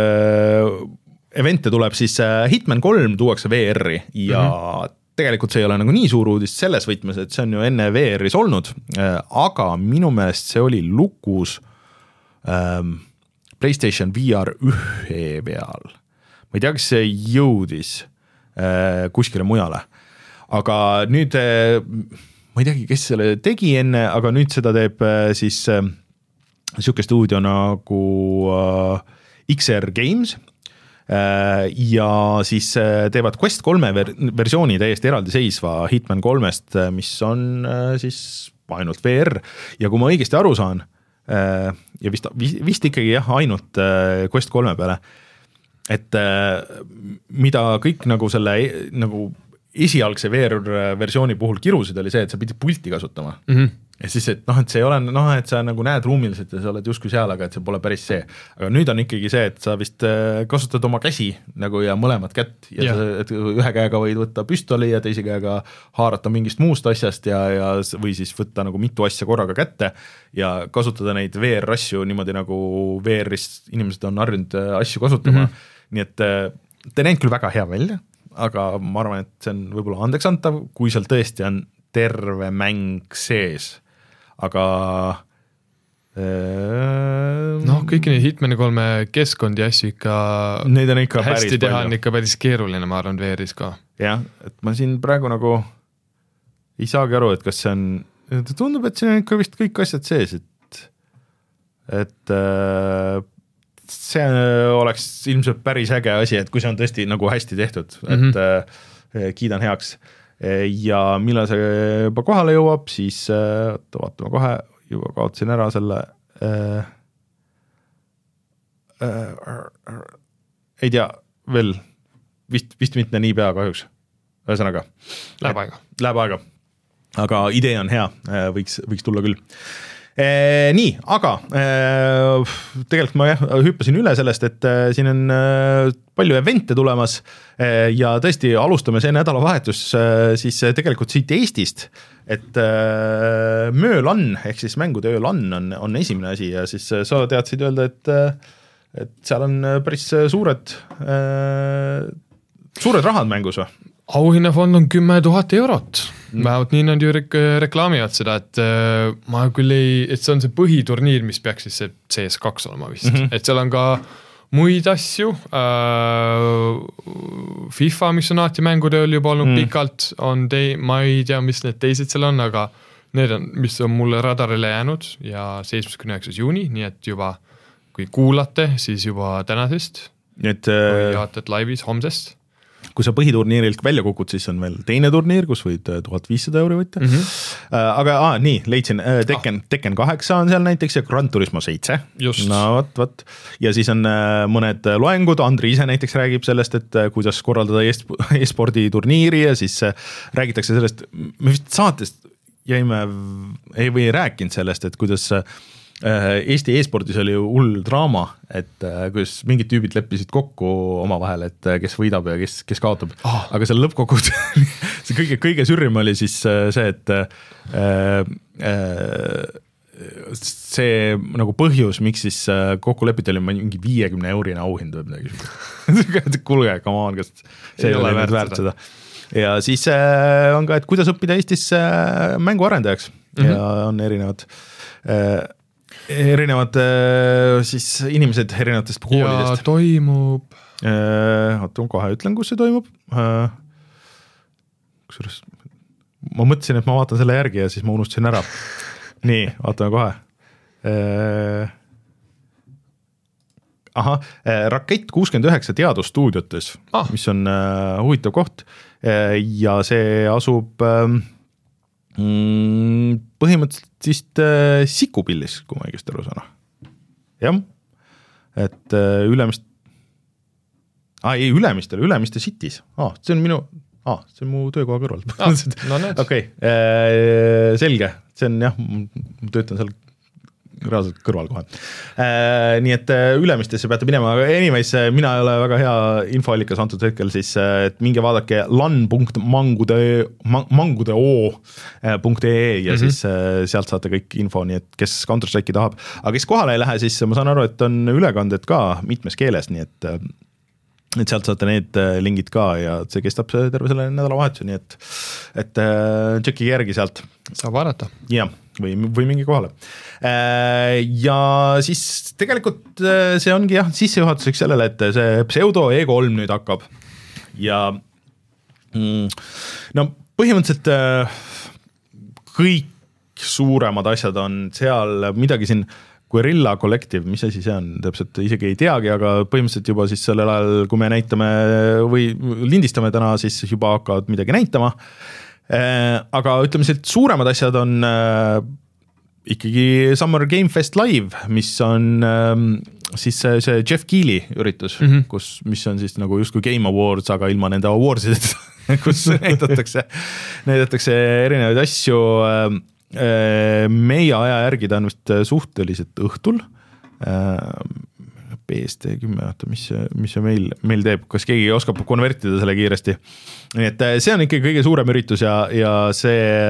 evente tuleb, siis Hitman kolm tuuakse V R-i ja mm-hmm. tegelikult see ei ole nagu nii suur uudis selles võtmes, et see on ju enne V R-is olnud, aga minu meelest see oli lukus ähm, PlayStation V R ühe peal. Ma ei tea, kas see jõudis äh, kuskile mujale, aga nüüd äh, ma ei teagi, kes selle tegi enne, aga nüüd seda teeb siis äh, siuke stuudio nagu äh, X R Games äh, ja siis äh, teevad Quest kolme ver versiooni täiesti eraldiseisva Hitman kolmest, mis on äh, siis ainult V R ja kui ma õigesti aru saan äh, ja vist, vist ikkagi jah, ainult äh, Quest kolme peale, et äh, mida kõik nagu selle nagu esialgse V R-versiooni puhul kirusid oli see, et sa pidid pulti kasutama. Mm-hmm. Ja siis, et noh, et see ei ole, noh, et sa nagu näed ruumiliselt ja sa oled justkui seal, aga et see pole päris see. Aga nüüd on ikkagi see, et sa vist kasutad oma käsi nagu ja mõlemad kätt ja yeah. sa, et ühe käega võid võtta püstoli ja teise käega haarata mingist muust asjast ja, ja või siis võtta nagu mitu asja korraga kätte ja kasutada neid V R-asju niimoodi nagu V R-is inimesed on harjunud asju kasutama. Mm-hmm. Nii et te näinud küll väga hea välja, aga ma arvan, et see on võib-olla andeks antav, kui seal tõesti on terve mäng sees, aga äh, noh, kõiki neid Hitmani kolme keskkondi asju ikka, neid on ikka hästi teha palju. On ikka päris keeruline, ma arvan, V R-is ka. Jah, et ma siin praegu nagu ei saagi aru, et kas see on, tundub, et siin on ikka vist kõik asjad sees, et et äh, see oleks ilmselt päris äge asi, et kui see on tõesti nagu hästi tehtud, mm-hmm. et äh, kiidan heaks. Ja millal see juba kohale jõuab, siis äh, vaatame kohe, juba kaotasin ära selle äh, äh, ei tea, veel vist, vist mitte nii pea kahjuks. Ühesõnaga. Läheb aega. Läheb aega. Aga idee on hea, võiks, võiks tulla küll. E, nii, aga e, tegelikult ma jah, hüppasin üle sellest, et e, siin on e, palju evente tulemas e, ja tõesti alustame see nädalavahetus e, siis tegelikult siit Eestist, et e, Möölan, ehk siis mängude Öölan on, on esimene asi ja siis sa teadsid öelda, et, et seal on päris suured, e, suured rahad mängus või? Auhinnafond on kümme tuhat eurot. vähemalt nii nad ju rek- reklaamivad seda, et äh, ma küll ei, et see on see põhiturniir, mis peaks siis see C S kaks olema vist, mm -hmm. et seal on ka muid asju, äh, FIFA, mis on alati mängutööl juba olnud mm. pikalt, on tei-, ma ei tea, mis need teised seal on, aga need on, mis on mulle radarile jäänud ja seitsmekümne üheksas juuni, nii et juba kui kuulate, siis juba tänasest, et, kui vaatate laivis homsest. Kui sa põhiturniirilt välja kukud, siis on veel teine turniir, kus võid tuhat viissada euri võtta. Mm -hmm. Aga aa, nii, leidsin, Tekken, ah. Tekken kaheksa on seal näiteks ja Gran Turismo seitse. No võt, võt. Ja siis on mõned loengud, Andri ise näiteks räägib sellest, et kuidas korraldada e-spordi turniiri ja siis räägitakse sellest, me vist saatest jäime, ei või rääkinud sellest, et kuidas Eesti e-spordis oli ju hull draama, et kuidas mingid tüübid leppisid kokku omavahel, et kes võidab ja kes, kes kaotab oh. Aga seal lõppkokkuvõttes see kõige, kõige sürrim oli siis see, et äh, äh, see nagu põhjus, miks siis kokku lepiti oli mingi viiekümne eurine auhind või midagi kulge, come on, kas see ei, ei ole väärt, väärt seda. Ja siis äh, on ka, et kuidas õppida Eestis äh, mänguarendajaks mm -hmm. ja on erinevad äh, erinevad siis inimesed erinevatest koolidest. Ja toimub oota, kohe ütlen, kus see toimub kusjuures ma mõtlesin, et ma vaatan selle järgi ja siis ma unustasin ära nii, vaatame kohe ahah, Rakett kuuskümmend üheksa teadusstuudiotes ah. mis on huvitav koht ja see asub Mm, põhimõtteliselt vist äh, Sikupillis, kui ma õigesti aru saan. Jah, et äh, Ülemist ah, ei, Ülemistel, Ülemiste Cities ah, see on minu, ah, see on mu töökoha kõrval ah, no okei, okay. äh, selge, see on jah, ma töötan seal reaalselt kõrval kohe äh, nii et äh, Ülemistesse peate minema, aga anyways, mina ei ole väga hea infoallikas antud hetkel, siis et minge vaadake lan punkt mangude punkt ee ja mm -hmm. siis äh, sealt saate kõik info, nii et kes Counter-Strike'i tahab, aga kes kohale ei lähe, siis ma saan aru, et on ülekanded ka mitmes keeles, nii et äh, et sealt saate need lingid ka ja see kestab terve selle nädalavahetuse, nii et et äh, tšekkige järgi sealt. Saab vaadata. Jah, või, või mingi kohale. Ja siis tegelikult see ongi jah, sissejuhatuseks sellele, et see pseudo E kolm nüüd hakkab ja no põhimõtteliselt kõik suuremad asjad on seal midagi siin Guerrilla Collective, mis asi see on, täpselt isegi ei teagi, aga põhimõtteliselt juba siis sellel ajal, kui me näitame või lindistame täna, siis juba hakkavad midagi näitama. Aga ütleme, suuremad asjad on ikkagi Summer Game Fest Live, mis on siis see, see Jeff Keighley üritus, mm -hmm. kus, mis on siis nagu justkui Game Awards, aga ilma nende awardsideta, kus näidatakse, näidatakse erinevaid asju. Meie aja järgi ta on vist suhteliselt õhtul. B S T kümme, mis, mis see meil, meil teeb, kas keegi oskab konvertida selle kiiresti. Nii et see on ikka kõige suurem üritus ja, ja see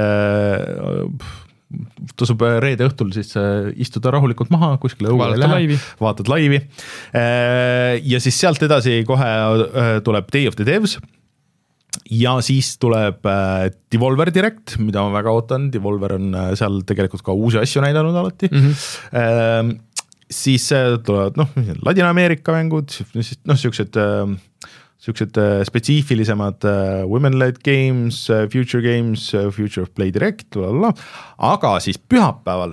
tasub reede õhtul siis istuda rahulikult maha kuskile õuele lähe, vaatad laivi. Ja siis sealt edasi kohe tuleb Day of the Devs. Ja siis tuleb Devolver Direct, mida ma väga ootan. Devolver on seal tegelikult ka uusi asju näidanud alati. Mm -hmm. Siis tulevad noh, Ladina-Ameerika mängud, noh, siuksed, siuksed spetsiifilisemad Women-led games, Future Games, Future of Play Direct, lalala. Aga siis pühapäeval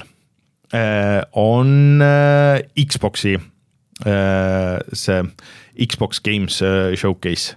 on Xboxi see Xbox Games Showcase,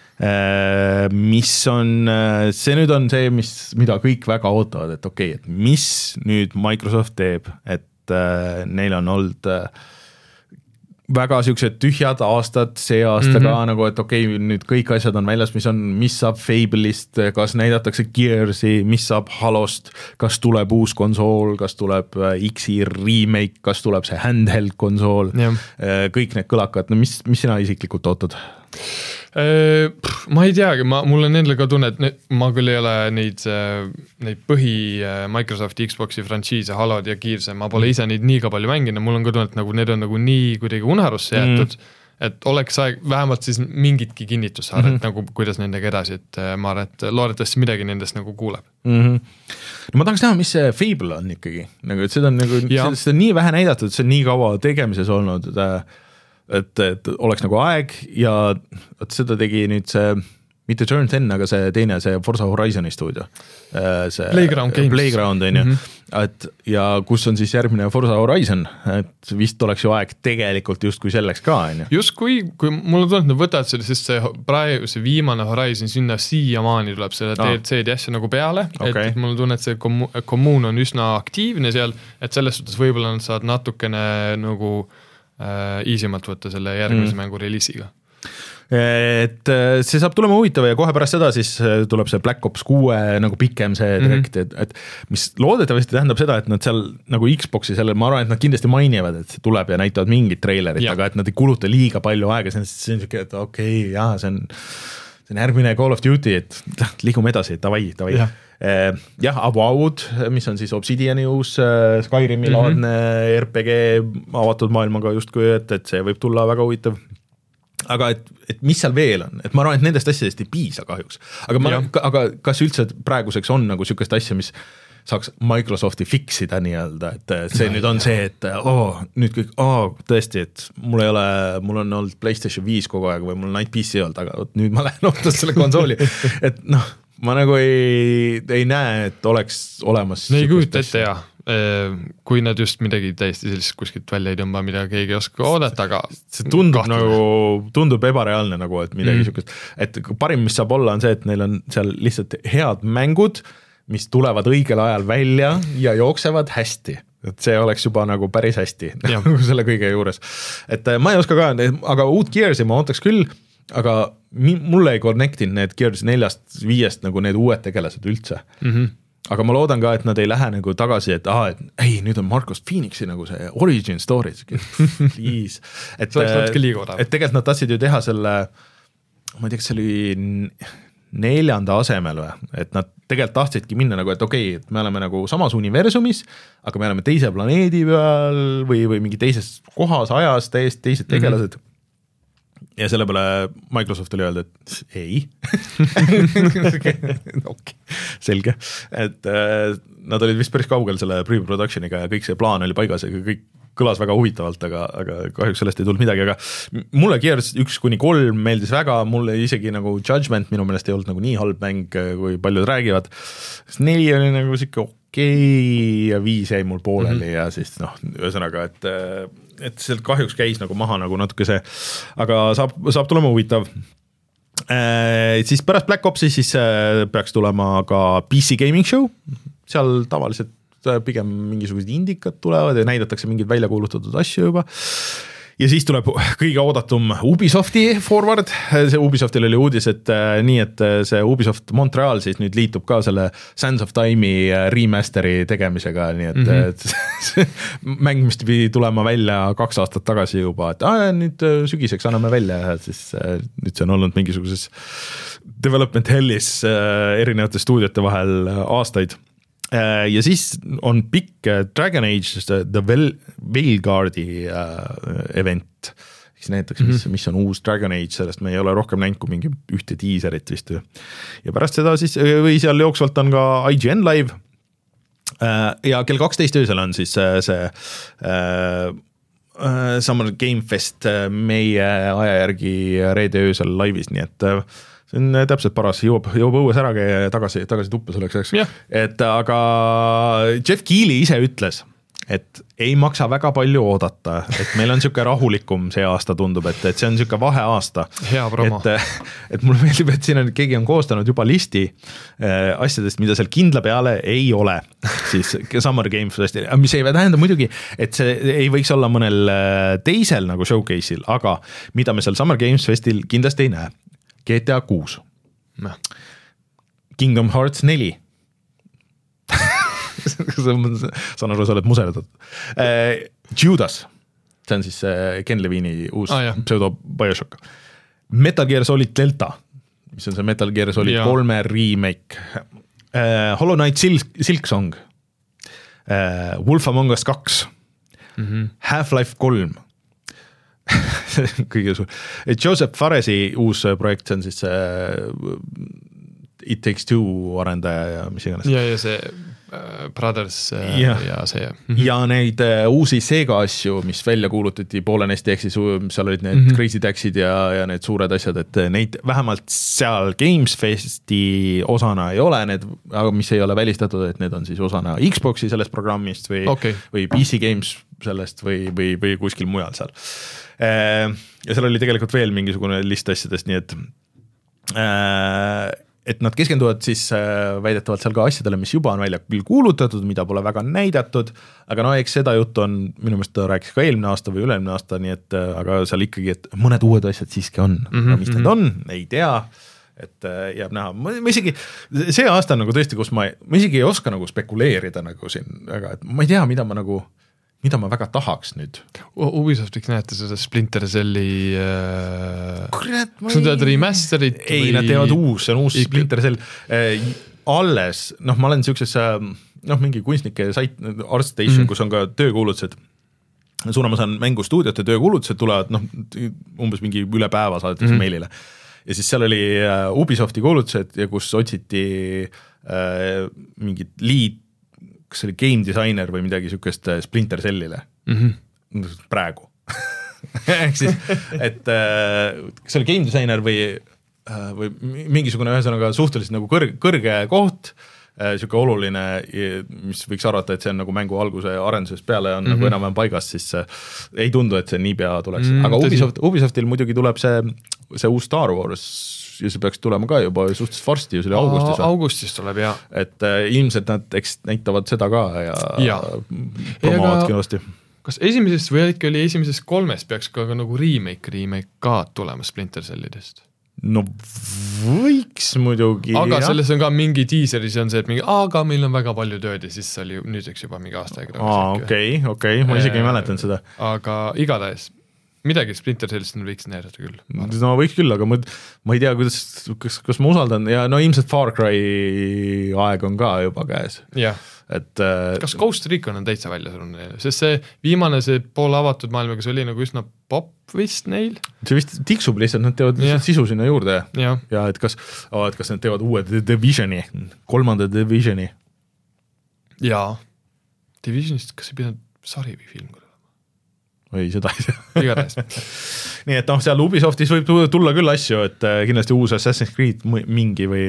mis on, see nüüd on see, mis, mida kõik väga ootavad, et okei, okay, et mis nüüd Microsoft teeb, et äh, neil on olnud äh, väga siuksed tühjad aastad see aasta mm -hmm. ka nagu, et okei okay,, nüüd kõik asjad on väljas, mis on, mis saab Fable'ist, kas näidatakse Gears'i, mis saab Halost, kas tuleb uus konsool, kas tuleb X-i remake, kas tuleb see handheld konsool, kõik need kõlakad, no mis, mis sina isiklikult ootad? Ma ei teagi, ma, mul on endale ka tunne, et ne, ma küll ei ole neid, neid põhi Microsofti Xboxi frantsiise, Halod ja Gears'e, ma pole ise neid nii ka palju mänginud, mul on ka tunne, et nagu need on nagu nii kuidagi unarusse jäetud, mm. et oleks aeg vähemalt siis mingitki kinnitus saada mm, -hmm. et nagu kuidas nendega edasi, et ma arvan, et loodetavasti midagi nendest nagu kuuleb mm. -hmm. No ma tahaks näha, mis see Fable on ikkagi, nagu et seda on nagu, seda, seda on nii vähe näidatud, see on nii kaua tegemises olnud, et, et oleks nagu aeg ja et seda tegi nüüd see mitte Turn ten, aga see teine, see Forza Horizoni stuudio. See Playground Games. Playground on ju, mm -hmm. et ja kus on siis järgmine Forza Horizon, et vist oleks ju aeg tegelikult justkui selleks ka, on ju. Just kui, kui mulle tuleb, et nad võtavad selle, sest see praegu, see viimane Horizon sinna siiamaani tuleb selle D L C-d ja asja nagu peale, okay. et mulle tunne, et see kommuun on üsna aktiivne seal, et selles suhtes võib-olla nad saad natukene nagu äh, easimalt võtta selle järgmise mm. mängu reliisiga. Et see saab tulema huvitav ja kohe pärast seda siis tuleb see Black Ops kuue nagu pikem see direkt, et, et mis loodetavasti tähendab seda, et nad seal nagu Xbox'i selle, ma arvan, et nad kindlasti mainivad, et see tuleb ja näitavad mingit treilerit, aga et nad ei kuluta liiga palju aega, see on siuke, et okei okay,, jaa, see on see on järgmine Call of Duty, et liigume edasi, davai, davai. Ja. jah, Avowed, mis on siis Obsidiani uus Skyrimi laadne mm -hmm. R P G avatud maailmaga justkui, et, et see võib tulla väga huvitav. Aga et, et mis seal veel on, et ma arvan, et nendest asjadest ei piisa kahjuks, aga, ma, aga kas üldse praeguseks on nagu sükest asja, mis saaks Microsofti fixida nii-öelda, et see ja, nüüd on ja. see, et oo, nüüd kõik, oo, tõesti, et mul ei ole, mul on olnud PlayStation viis kogu aeg või mul on Night P C olnud, aga nüüd ma lähen ootas selle konsooli, et noh, ma nagu ei, ei näe, et oleks olemas. No ei kujuta ette ja, kui nad just midagi täiesti sellist kuskilt välja ei tõmba, mida keegi ei oska oodata, aga see tundub kahtlane. Nagu, tundub ebareaalne nagu, et midagi mm. sükest, et parim, mis saab olla, on see, et neil on seal lihtsalt head mängud, mis tulevad õigel ajal välja ja jooksevad hästi. Et see oleks juba nagu päris hästi selle kõige juures. Et ma ei oska ka, aga uut Gears'i ma ootaks küll, aga mulle ei connectinud need Gears neljast viiest nagu need uued tegelased üldse. Mm-hmm. Aga ma loodan ka, et nad ei lähe nagu tagasi, et aha, et ei, nüüd on Marcus Phoenixi nagu see origin story, please. Et, et tegelikult nad tahtsid ju teha selle, ma ei tea, kas see oli neljanda asemel või, et nad tegelikult tahtsidki minna nagu, et okei, okay, et me oleme nagu samas universumis, aga me oleme teise planeedi peal või, või mingi teises kohas, ajas, täiesti teised tegelased. Mm-hmm. Ja selle peale Microsoft oli öelda, et ei. okay, selge. Et äh, nad olid vist päris kaugel selle pre-productioniga ja kõik see plaan oli paigas ja kõik kõlas väga huvitavalt, aga, aga kahjuks sellest ei tulnud midagi, aga mulle Gears üks kuni kolm meeldis väga, mulle isegi nagu Judgment minu meelest ei olnud nagu nii halb mäng, kui paljud räägivad. Neli oli nagu siuke okei okay, ja viis jäi mul pooleli mm -hmm. ja siis noh, ühesõnaga, et et sealt kahjuks käis nagu maha nagu natuke see, aga saab, saab tulema huvitav. Äh, siis pärast Black Opsi siis äh, peaks tulema ka P C Gaming Show, seal tavaliselt pigem mingisugused indikad tulevad ja näidatakse mingeid välja kuulutatud asju juba. Ja siis tuleb kõige oodatum Ubisofti forward, see Ubisoftil oli uudis, et äh, nii, et see Ubisoft Montreal siis nüüd liitub ka selle Sands of Time'i remasteri tegemisega, nii et mm -hmm. et, mäng, mis pidi tulema välja kaks aastat tagasi juba, et ah, nüüd sügiseks anname välja ja siis äh, nüüd see on olnud mingisuguses development hellis äh, erinevate stuudiote vahel aastaid. Ja siis on pikk Dragon Age, The Veilguardi uh, event, siis näitakse, mis, mis on uus Dragon Age, sellest me ei ole rohkem näinud kui mingi ühte tiiserit vist. Ja pärast seda siis, või seal jooksvalt on ka I G N live uh, ja kell kaksteist öösel on siis see uh, uh, Summer Game Fest meie aja järgi reede öösel laivis, nii et uh, see on täpselt paras, jõuab, jõuab õues ära ja tagasi, tagasi tuppa selleks, eks. Yeah. Et aga Jeff Keighley ise ütles, et ei maksa väga palju oodata, et meil on siuke rahulikum see aasta tundub, et, et see on siuke vaheaasta. Hea promo. Et, et mulle meeldib, et siin on, keegi on koostanud juba listi äh, asjadest, mida seal kindla peale ei ole, siis Summer Game Festil, mis ei tähenda muidugi, et see ei võiks olla mõnel teisel nagu showcase'il, aga mida me seal Summer Games Festil kindlasti ei näe. G T A kuus, Kingdom Hearts neli, saan aru, sa oled muserdatud, Judas, see on siis Ken Levini uus ah, pseudo Bioshock, Metal Gear Solid Delta, mis on see Metal Gear Solid ja. kolme remake, Hollow Knight Silk, Silk Song, Wolf Among Us kaks, mm -hmm. Half-Life kolm, kõige suur. Joseph Faresi uus projekt, see on siis see It Takes Two arendaja ja mis iganes. Ja, ja see uh, Brothers uh, ja. ja see. Mm-hmm. Ja neid uh, uusi Sega asju, mis välja kuulutati poolene S T X-is, seal olid need mm-hmm. Crazy Taxid ja, ja need suured asjad, et neid vähemalt seal Games Festi osana ei ole, need, aga mis ei ole välistatud, et need on siis osana Xboxi sellest programmist või, okay. või P C Games sellest või, või, või kuskil mujal seal. Uh, ja seal oli tegelikult veel mingisugune list asjadest, nii et uh, et nad keskenduvad siis äh, väidetavalt seal ka asjadele, mis juba on välja küll kuulutatud, mida pole väga näidatud, aga no eks seda juttu on, minu meelest ta rääkis ka eelmine aasta või ülemine aasta, nii et äh, aga seal ikkagi, et mõned uued asjad siiski on, mm-hmm. aga mis need on, ei tea, et äh, jääb näha, ma, ma isegi, see aasta on nagu tõesti, kus ma, ma isegi ei oska nagu spekuleerida nagu siin, aga et ma ei tea, mida ma nagu mida ma väga tahaks nüüd. Ubisoftiks näete seda Splinter Celli äh... Kurat, kas nad teevad remasterit? Ei, või... nad teevad uus, see on uus Ik... Splinter Cell äh, alles, noh ma olen siukses äh, noh, mingi kunstnike sait, ArtStation, mm-hmm. kus on ka töökuulutused, suurem osa on mängustuudiote töökuulutused tulevad, noh umbes mingi üle päeva saadetakse mm-hmm. meilile ja siis seal oli äh, Ubisofti kuulutused ja kus otsiti äh, mingid lead kas oli game designer või midagi sükest Splinter Cellile mm-hmm. praegu ehk siis, et kas oli game designer või, või mingisugune ühesõnaga suhteliselt nagu kõrge, kõrge koht, siuke oluline, mis võiks arvata, et see on nagu mängu alguse arendusest peale on mm-hmm. nagu enam-vähem paigas, siis ei tundu, et see niipea tuleks, mm, aga Ubisoft, Ubisoftil muidugi tuleb see, see uus Star Wars ja see peaks tulema ka juba suhteliselt varsti ju, see oli augustis. Augustis tuleb, jah. Et äh, ilmselt nad eks näitavad seda ka ja, ja. promovad kindlasti. Kas esimesest või äkki oli esimesest kolmest peaks ka, ka nagu remake, remake ka tulema Splinter Cellidest? No võiks muidugi. Aga jah. Selles on ka mingi diiseris on see, et mingi, aga meil on väga palju tööd ja siis oli nüüdseks juba mingi aasta aega. Aa, okei, okei, ma isegi ei mäletan seda. Aga igatahes midagi Splinter Cellist võiks näidata küll. No võiks küll, aga ma, ma ei tea, kuidas, kas, kas ma usaldan ja no ilmselt Far Cry aeg on ka juba käes. Jah. Et, kas Ghost Recon on täitsa välja surnud, sest see viimane see pool avatud maailmaga, see oli nagu üsna pop vist neil? See vist tiksub lihtsalt, nad teevad yeah. sisu sinna juurde ja, ja et, kas, oh, et kas nad teevad uue Divisioni, kolmanda Divisioni. Jaa, Divisionist, kas ei pidanud sari või film? Või seda ei tea. Igatahes. Nii et noh, seal Ubisoftis võib tulla küll asju, et kindlasti uus Assassin's Creed mingi või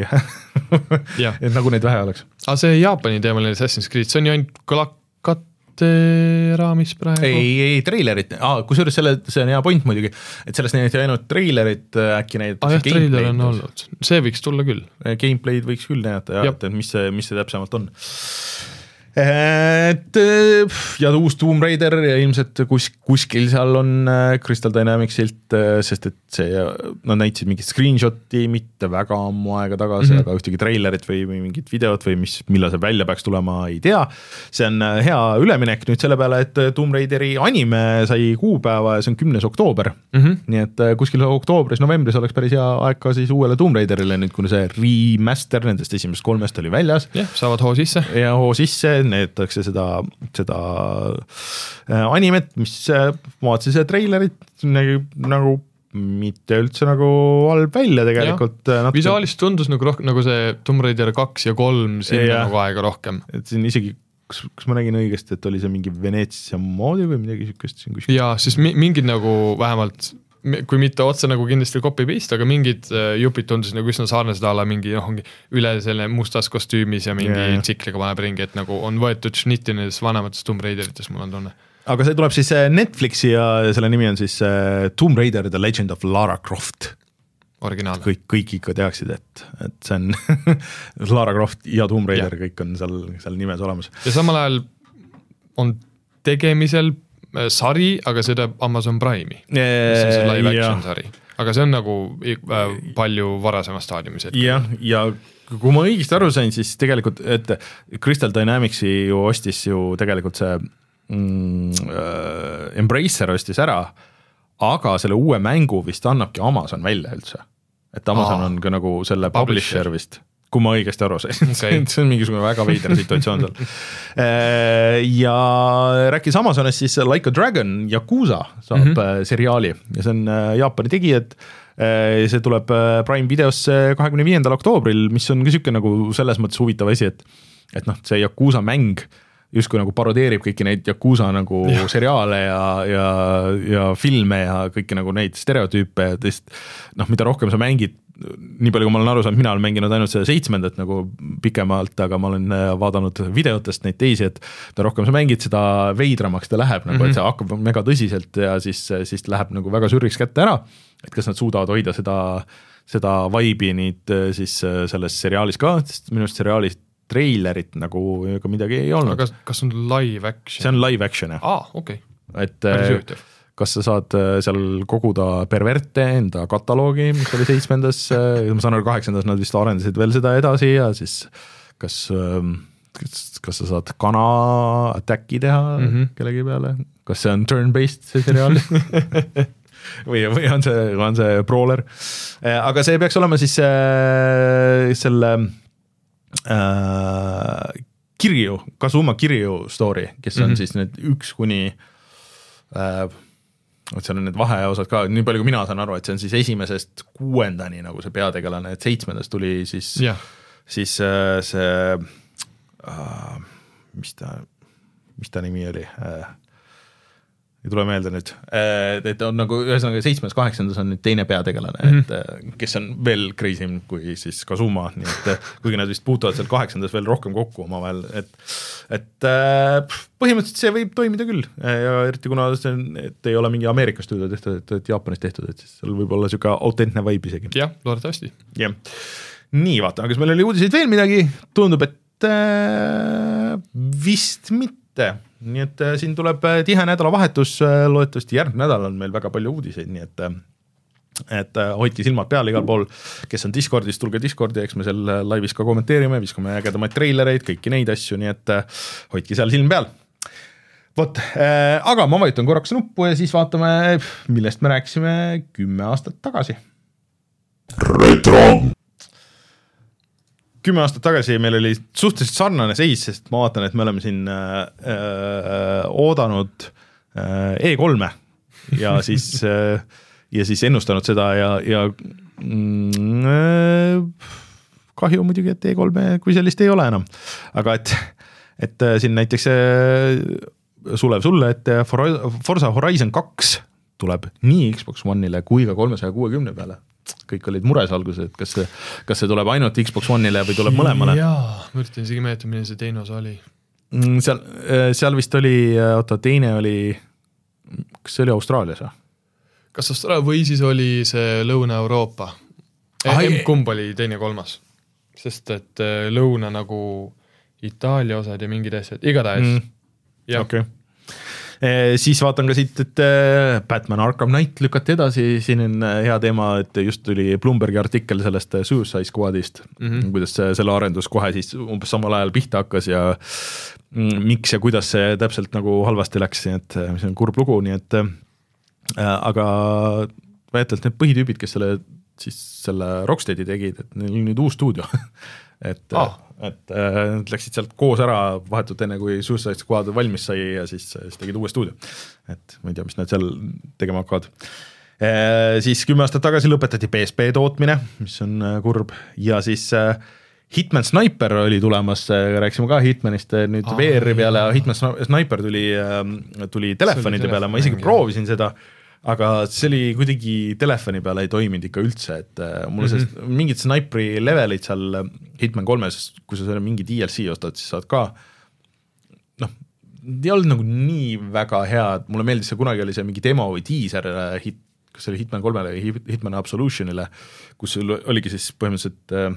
et nagu neid vähe oleks. Aga see Jaapani teemaline Assassin's Creed, see on ju ainult kolakate raamis praegu? Ei, ei, treilerit, ah, kusjuures selle, see on hea point muidugi, et sellest näidati ainult treilerit äkki näidata. Ah jah, treiler on olnud, see võiks tulla küll. Gameplay'd võiks küll näidata, jah, et mis see, mis see täpsemalt on. Et, ja uus Tomb Raider ja ilmselt kus, kuskil seal on Crystal Dynamicsilt, sest et see, nad näitasid mingit screenshoti mitte väga ammu aega tagasi, mm-hmm. aga ühtegi trailerit või, või mingit videot või mis, millal see välja peaks tulema, ei tea. See on hea üleminek nüüd selle peale, et Tomb Raideri anime sai kuupäeva ja see on kümnes oktoober. Mm-hmm. Nii et kuskil oktoobris, novembris oleks päris hea aeg ka siis uuele Tomb Raiderile nüüd, kuna see remaster nendest esimest kolmest oli väljas. Jah, saavad hoo sisse. Ja hoo sisse näitakse seda, seda animet, mis vaatasin seda trailerit nagu, nagu mitte üldse nagu halb välja tegelikult. Visuaalist tundus nagu, rohkem, nagu see Tomb Raider kaks ja kolm sinna ja, nagu aega rohkem. Et siin isegi, kas, kas ma nägin õigesti, et oli see mingi Veneetsia moodi või midagi sükest? Jaa, siis mingid nagu vähemalt kui mitte otse nagu kindlasti copy-paste, aga mingid jupid tundus nagu üsna saarnesed ala mingi noh, üle selle mustas kostüümis ja mingi yeah. tsikliga paneb ringi, et nagu on võetud šnitti nendes vanemates Tomb Raiderites, mul on tunne. Aga see tuleb siis Netflixi ja selle nimi on siis Tomb Raider The Legend of Lara Croft. Originaalne. Kõik, kõik ikka teaksid, et, et see on Lara Croft ja Tomb Raider, yeah. kõik on seal, seal nimes olemas. Ja samal ajal on tegemisel sari, aga seda Amazon Prime'i. See on see live action sari. Aga see on nagu äh, palju varasema staadiumis. Ja, ja kui ma õigesti aru sain, siis tegelikult, et Crystal Dynamicsi ju ostis ju tegelikult see mm, äh, Embracer ostis ära, aga selle uue mängu vist annabki Amazon välja üldse. Et Amazon Aa, on ka nagu selle publisher, publisher vist. kui ma õigesti aru sain okay. see on mingisugune väga veider situatsioon seal. Ja rääkis Amazonis siis Like a Dragon Yakuza saab mm -hmm. seriaali ja see on Jaapani tegijad. See tuleb Prime videosse kahekümne viiendal oktoobril, mis on ka siuke nagu selles mõttes huvitav asi, et et noh, see Yakuza mäng justkui nagu parodeerib kõiki neid Yakuza nagu ja. seriaale ja, ja, ja filme ja kõiki nagu neid stereotüüpe ja teist, noh, mida rohkem sa mängid, nii palju, kui ma olen aru saanud, mina olen mänginud ainult seda seitsmendat nagu pikemalt, aga ma olen vaadanud videotest neid teisi, et mida rohkem sa mängid, seda veidramaks ta läheb, nagu, mm -hmm. et see hakkab mega tõsiselt ja siis, siis läheb nagu väga sürriks kätte ära, et kas nad suudavad hoida seda, seda vibe'i nüüd siis selles seriaalis ka, sest minu arust seriaalis treilerit nagu ega midagi ei olnud. Kas, kas on live action? See on live action, jah. Aa, okei. Okay. Et kas sa saad seal koguda perverte enda kataloogi, mis oli seitsmendas, ma saan aru kaheksandas nad vist arendasid veel seda edasi ja siis kas, kas, kas sa saad kana attacki teha mm -hmm. kellegi peale, kas see on turn-based see seriaal või, või on see, on see brawler, aga see peaks olema siis selle äh, Kirju, Kazuma Kirju story, kes on mm -hmm. siis need üks kuni äh, et seal on need vaheosad ka, nii palju kui mina saan aru, et see on siis esimesest kuuendani nagu see peategelane, et seitsmendast tuli siis, yeah. siis äh, see äh, mis ta, mis ta nimi oli äh, ei tule meelde nüüd, et on nagu ühesõnaga seitsmes, kaheksandas on nüüd teine peategelane mm, -hmm. et kes on veel crazy'm kui siis Kazuma, nii et kuigi nad vist puutuvad seal kaheksandas veel rohkem kokku omavahel, et et põhimõtteliselt see võib toimida küll ja eriti kuna see on, et ei ole mingi Ameerika stuudio tehtud, et, et Jaapanis tehtud, et siis seal võib olla siuke autentne vibe isegi. jah, loodetavasti. jah, nii vaatame, kas meil oli uudiseid veel midagi, tundub, et äh, vist mitte. Nii et äh, siin tuleb tihe nädalavahetus, äh, loodetavasti järgmine nädal on meil väga palju uudiseid, nii et äh, et äh, hoidki silmad peal igal pool, kes on Discordis, tulge Discordi, eks me seal laivis ka kommenteerime, viskame ägedamaid treilereid, kõiki neid asju, nii et äh, hoidki seal silm peal. Vot, äh, aga ma vajutan korraks nuppu ja siis vaatame, millest me rääkisime kümme aastat tagasi. Retro! Kümme aastat tagasi meil oli suhteliselt sarnane seis, sest ma vaatan, et me oleme siin äh, äh, oodanud äh, E kolme ja siis, äh, ja siis ennustanud seda ja, ja mm, äh, kahju muidugi, et E kolme kui sellist ei ole enam. Aga et, et äh, siin näiteks äh, Sulev sulle, et Forza Horizon kaks tuleb nii Xbox One'ile kui ka kolmesaja kuuekümne peale. Kõik olid mures alguses, et kas see, kas see tuleb ainult Xbox One'ile või tuleb mõlemale. Jaa, ma üritan isegi meeleta, milline see teine osa oli. Seal, seal vist oli, oota, teine oli, kas see oli Austraalias või? Kas Austraalia või siis oli see Lõuna-Euroopa? M-kumb oli teine kolmas, sest et lõuna nagu Itaalia osad ja mingid asjad, igatahes. Mm. Okei. Okay. Siis vaatan ka siit, et Batman Arkham Knight lükati edasi, siin on hea teema, et just tuli Bloombergi artikkel sellest Suicide Squadist, mm -hmm. kuidas selle arendus kohe siis umbes samal ajal pihta hakkas ja miks ja kuidas see täpselt nagu halvasti läks, nii et mis on kurb lugu, nii et aga väetelt need põhitüübid, kes selle, siis selle Rocksteadi tegid, et neil on nüüd uus stuudio et ah. et nad läksid sealt koos ära vahetult enne, kui Suicide Squad valmis sai ja siis, siis tegid uue stuudio. Et ma ei tea, mis nad seal tegema hakkavad. E, siis kümme aastat tagasi lõpetati P S P tootmine, mis on kurb, ja siis Hitman Sniper oli tulemas, rääksime ka Hitmanist nüüd ah, V R-i peale, Hitman Sniper tuli, tuli telefonide peale, ma isegi proovisin seda, aga see oli kuidagi telefoni peale ei toiminud ikka üldse, et mulle mm -hmm. mingid sniperi levelid seal Hitman kolmes, kui sa selle mingi D L C ostad, siis saad ka, noh, ei olnud nagu nii väga hea, et mulle meeldis see, kunagi oli see mingi demo või teaser hit, kas see oli Hitman kolmele või Hitman Absolutionile, kus oligi siis põhimõtteliselt äh,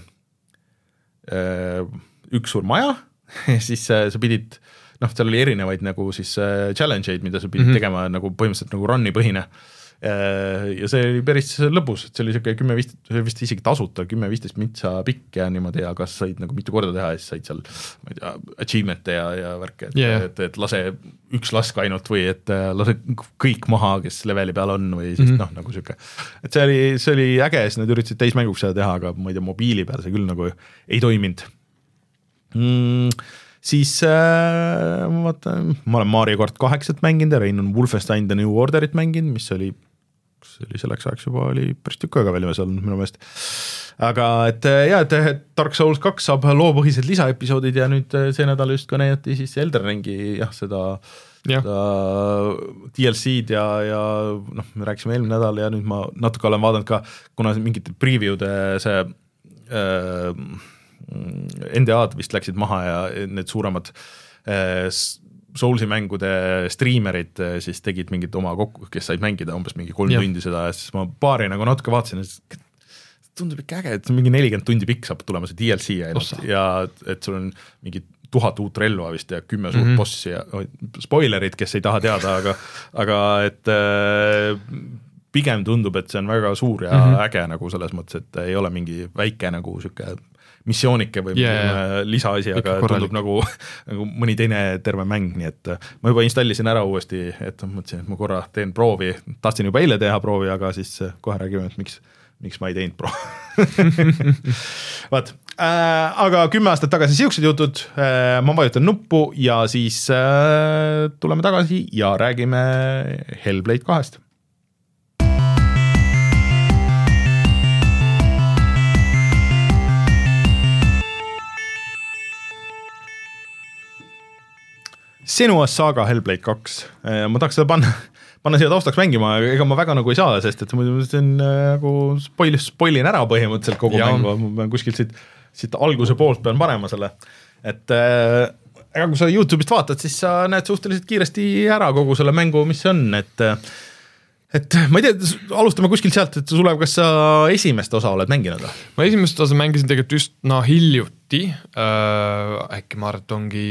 äh, üks suur maja ja siis äh, sa pidid noh, seal oli erinevaid nagu siis challenge eid, mida sa pidid mm -hmm. tegema nagu põhimõtteliselt nagu run'i põhine ja see oli päris lõbus, et see oli siuke kümme viisteist, see oli vist isegi tasuta kümme viisteist mintsa pikk ja niimoodi ja kas said nagu mitu korda teha ja siis said seal ma ei tea, achievement'e ja, ja värke, et, yeah. et, et lase üks lask ainult või et lase kõik maha, kes leveli peal on või siis mm -hmm. noh, nagu siuke, et see oli, see oli äge, siis nad üritasid täismänguks seda teha, aga ma ei tea, mobiili peal see küll nagu ei toiminud mm,. Siis äh, ma vaatan, ma olen Mario kart kaheksat mänginud ja Rein on Wolfenstein The New Orderit mänginud, mis oli, see oli selleks ajaks juba oli päris tükk aega välja olnud minu meelest. Aga et jah, et Dark Souls kaks saab loopõhised lisaepisoodid ja nüüd see nädal just ka näidati siis Elden Ringi jah, seda, ja. seda D L C-d ja, ja noh, me rääkisime eelmine nädal ja nüüd ma natuke olen vaadanud ka, kuna mingite preview'de see äh, N D A-d vist läksid maha ja need suuremad äh, Soulsi mängude striimerid äh, siis tegid mingid oma kokku, kes said mängida umbes mingi kolm ja. tundi seda ja siis ma paari nagu natuke vaatasin, et tundub ikka äge, et mingi nelikümmend tundi pikk saab tulema see D L C ainult ja et sul on mingi tuhat uut relva vist ja kümme suurt mm-hmm. bossi ja spoilerid, kes ei taha teada, aga, aga et äh, pigem tundub, et see on väga suur ja mm-hmm. äge nagu selles mõttes, et ei ole mingi väike nagu siuke missioonike või yeah. lisaasi, aga tundub nagu, nagu mõni teine terve mäng, nii et ma juba installisin ära uuesti, et mõtlesin, et ma korra teen proovi, tahtsin juba eile teha proovi, aga siis kohe räägime, et miks, miks ma ei teinud proovi. Vaat, äh, aga kümme aastat tagasi siuksed jutud, äh, ma vajutan nuppu ja siis äh, tuleme tagasi ja räägime Hellblade kahest. Senua's Saga Hellblade kaks, ma tahaks seda panna, panna siia taustaks mängima, ega ma väga nagu ei saa, sest et muidu see on nagu spoil, spoilin ära põhimõtteliselt kogu ja. mängu, ma pean kuskilt siit, siit alguse poolt pean panema selle, et äh, ega kui sa YouTube'ist vaatad, siis sa näed suhteliselt kiiresti ära kogu selle mängu, mis see on, et et ma ei tea, alustame kuskilt sealt, et Sulev, kas sa esimest osa oled mänginud? Ma esimest osa mängisin tegelikult just no, hiljuti, äh, äkki ma arvan, et ongi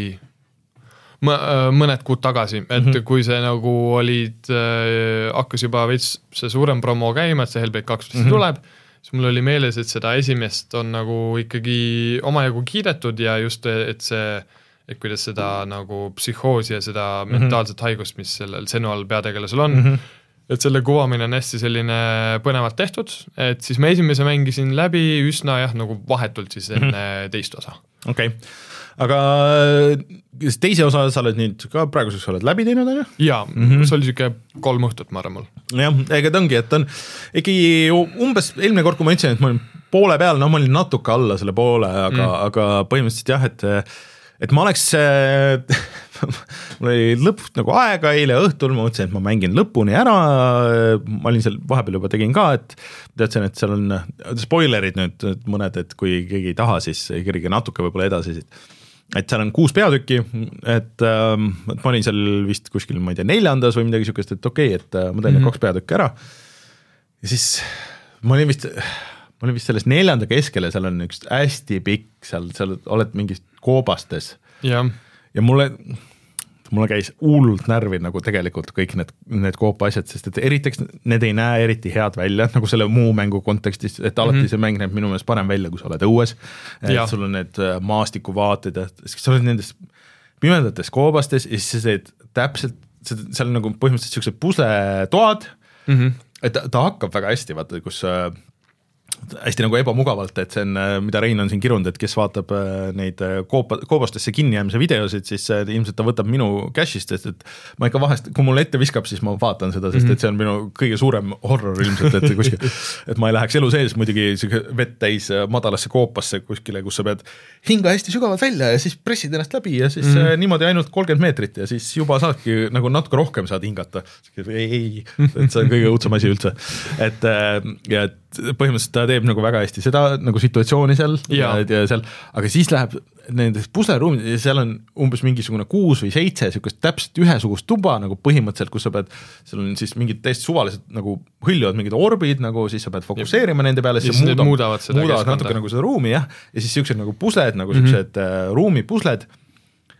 mõned kuud tagasi, et mm-hmm. kui see nagu olid, äh, hakkas juba veits see suurem promo käima, et see Hellblade kaks mm-hmm. tuleb, siis mul oli meeles, et seda esimest on nagu ikkagi omajagu kiidetud ja just, et see, et kuidas seda nagu psühhoosi ja seda mm-hmm. mentaalset haigust, mis sellel Senual peategelasel on, mm-hmm. et selle kuvamine on hästi selline põnevalt tehtud, et siis ma esimese mängisin läbi üsna jah, nagu vahetult siis enne mm-hmm. teist osa. Okei okay. Aga teise osa sa oled nüüd ka praeguseks oled läbi teinud, on ju? Jaa, mm-hmm. see oli siuke kolm õhtut, ma arvan mul. Jah, ega ta ongi, et on ikkagi umbes eelmine kord, kui ma ütlesin, et ma olin poole peal, no ma olin natuke alla selle poole, aga, mm. aga põhimõtteliselt jah, et et ma oleks mul oli lõpp nagu aega eile õhtul, ma mõtlesin, et ma mängin lõpuni ära, ma olin seal vahepeal juba tegin ka, et teadsin, et seal on spoilerid nüüd mõned, et kui keegi ei taha, siis kerige natuke võib-olla edasi, et seal on kuus peatükki, et, ähm, et ma olin seal vist kuskil, ma ei tea, neljandas või midagi siukest, et okei, okay, et ma teen mm-hmm. kaks peatükki ära ja siis ma olin vist ma olin vist selles neljanda keskele, seal on üks hästi pikk, seal, seal oled mingis koobastes ja, ja mulle, mulle käis hullult närvi nagu tegelikult kõik need, need koopa asjad, sest et eriteks need ei näe eriti head välja, nagu selle muu mängu kontekstis, et alati mm-hmm. see mäng näeb minu meelest parem välja, kui sa oled õues, et sul on need maastikuvaated ja sa oled nendes pimedates koobastes ja siis see täpselt, seal on nagu põhimõtteliselt siuksed pusletoad, mm-hmm. et ta, ta hakkab väga hästi, vaata, kus hästi nagu ebamugavalt, et see on, mida Rein on siin kirunud, et kes vaatab neid koopa, koobastesse kinnijäämise videosid, siis ilmselt ta võtab minu cash'ist, sest et ma ikka vahest, kui mulle ette viskab, siis ma vaatan seda, sest et see on minu kõige suurem horror ilmselt, et kuskil, et ma ei läheks elu sees muidugi vett täis madalasse koopasse kuskile, kus sa pead hinga hästi sügavalt välja ja siis pressid ennast läbi ja siis mm. niimoodi ainult kolmkümmend meetrit ja siis juba saadki nagu natuke rohkem saad hingata. ei, ei, et see on kõige õudsem asi üldse. Et, ja et põhimõtteliselt ta teeb nagu väga hästi seda nagu situatsiooni seal ja. Ja, ja seal, aga siis läheb nendes pusleruumid ja seal on umbes mingisugune kuus või seitse sükest täpselt ühesugust tuba nagu põhimõtteliselt, kus sa pead, seal on siis mingid täiesti suvalised nagu hõljuvad mingid orbid, nagu siis sa pead fokusseerima ja. Nende peale, siis muudab, muudavad, muudavad natuke nagu seda ruumi jah, ja siis siuksed nagu pusled, nagu mm-hmm. siuksed uh, ruumipusled,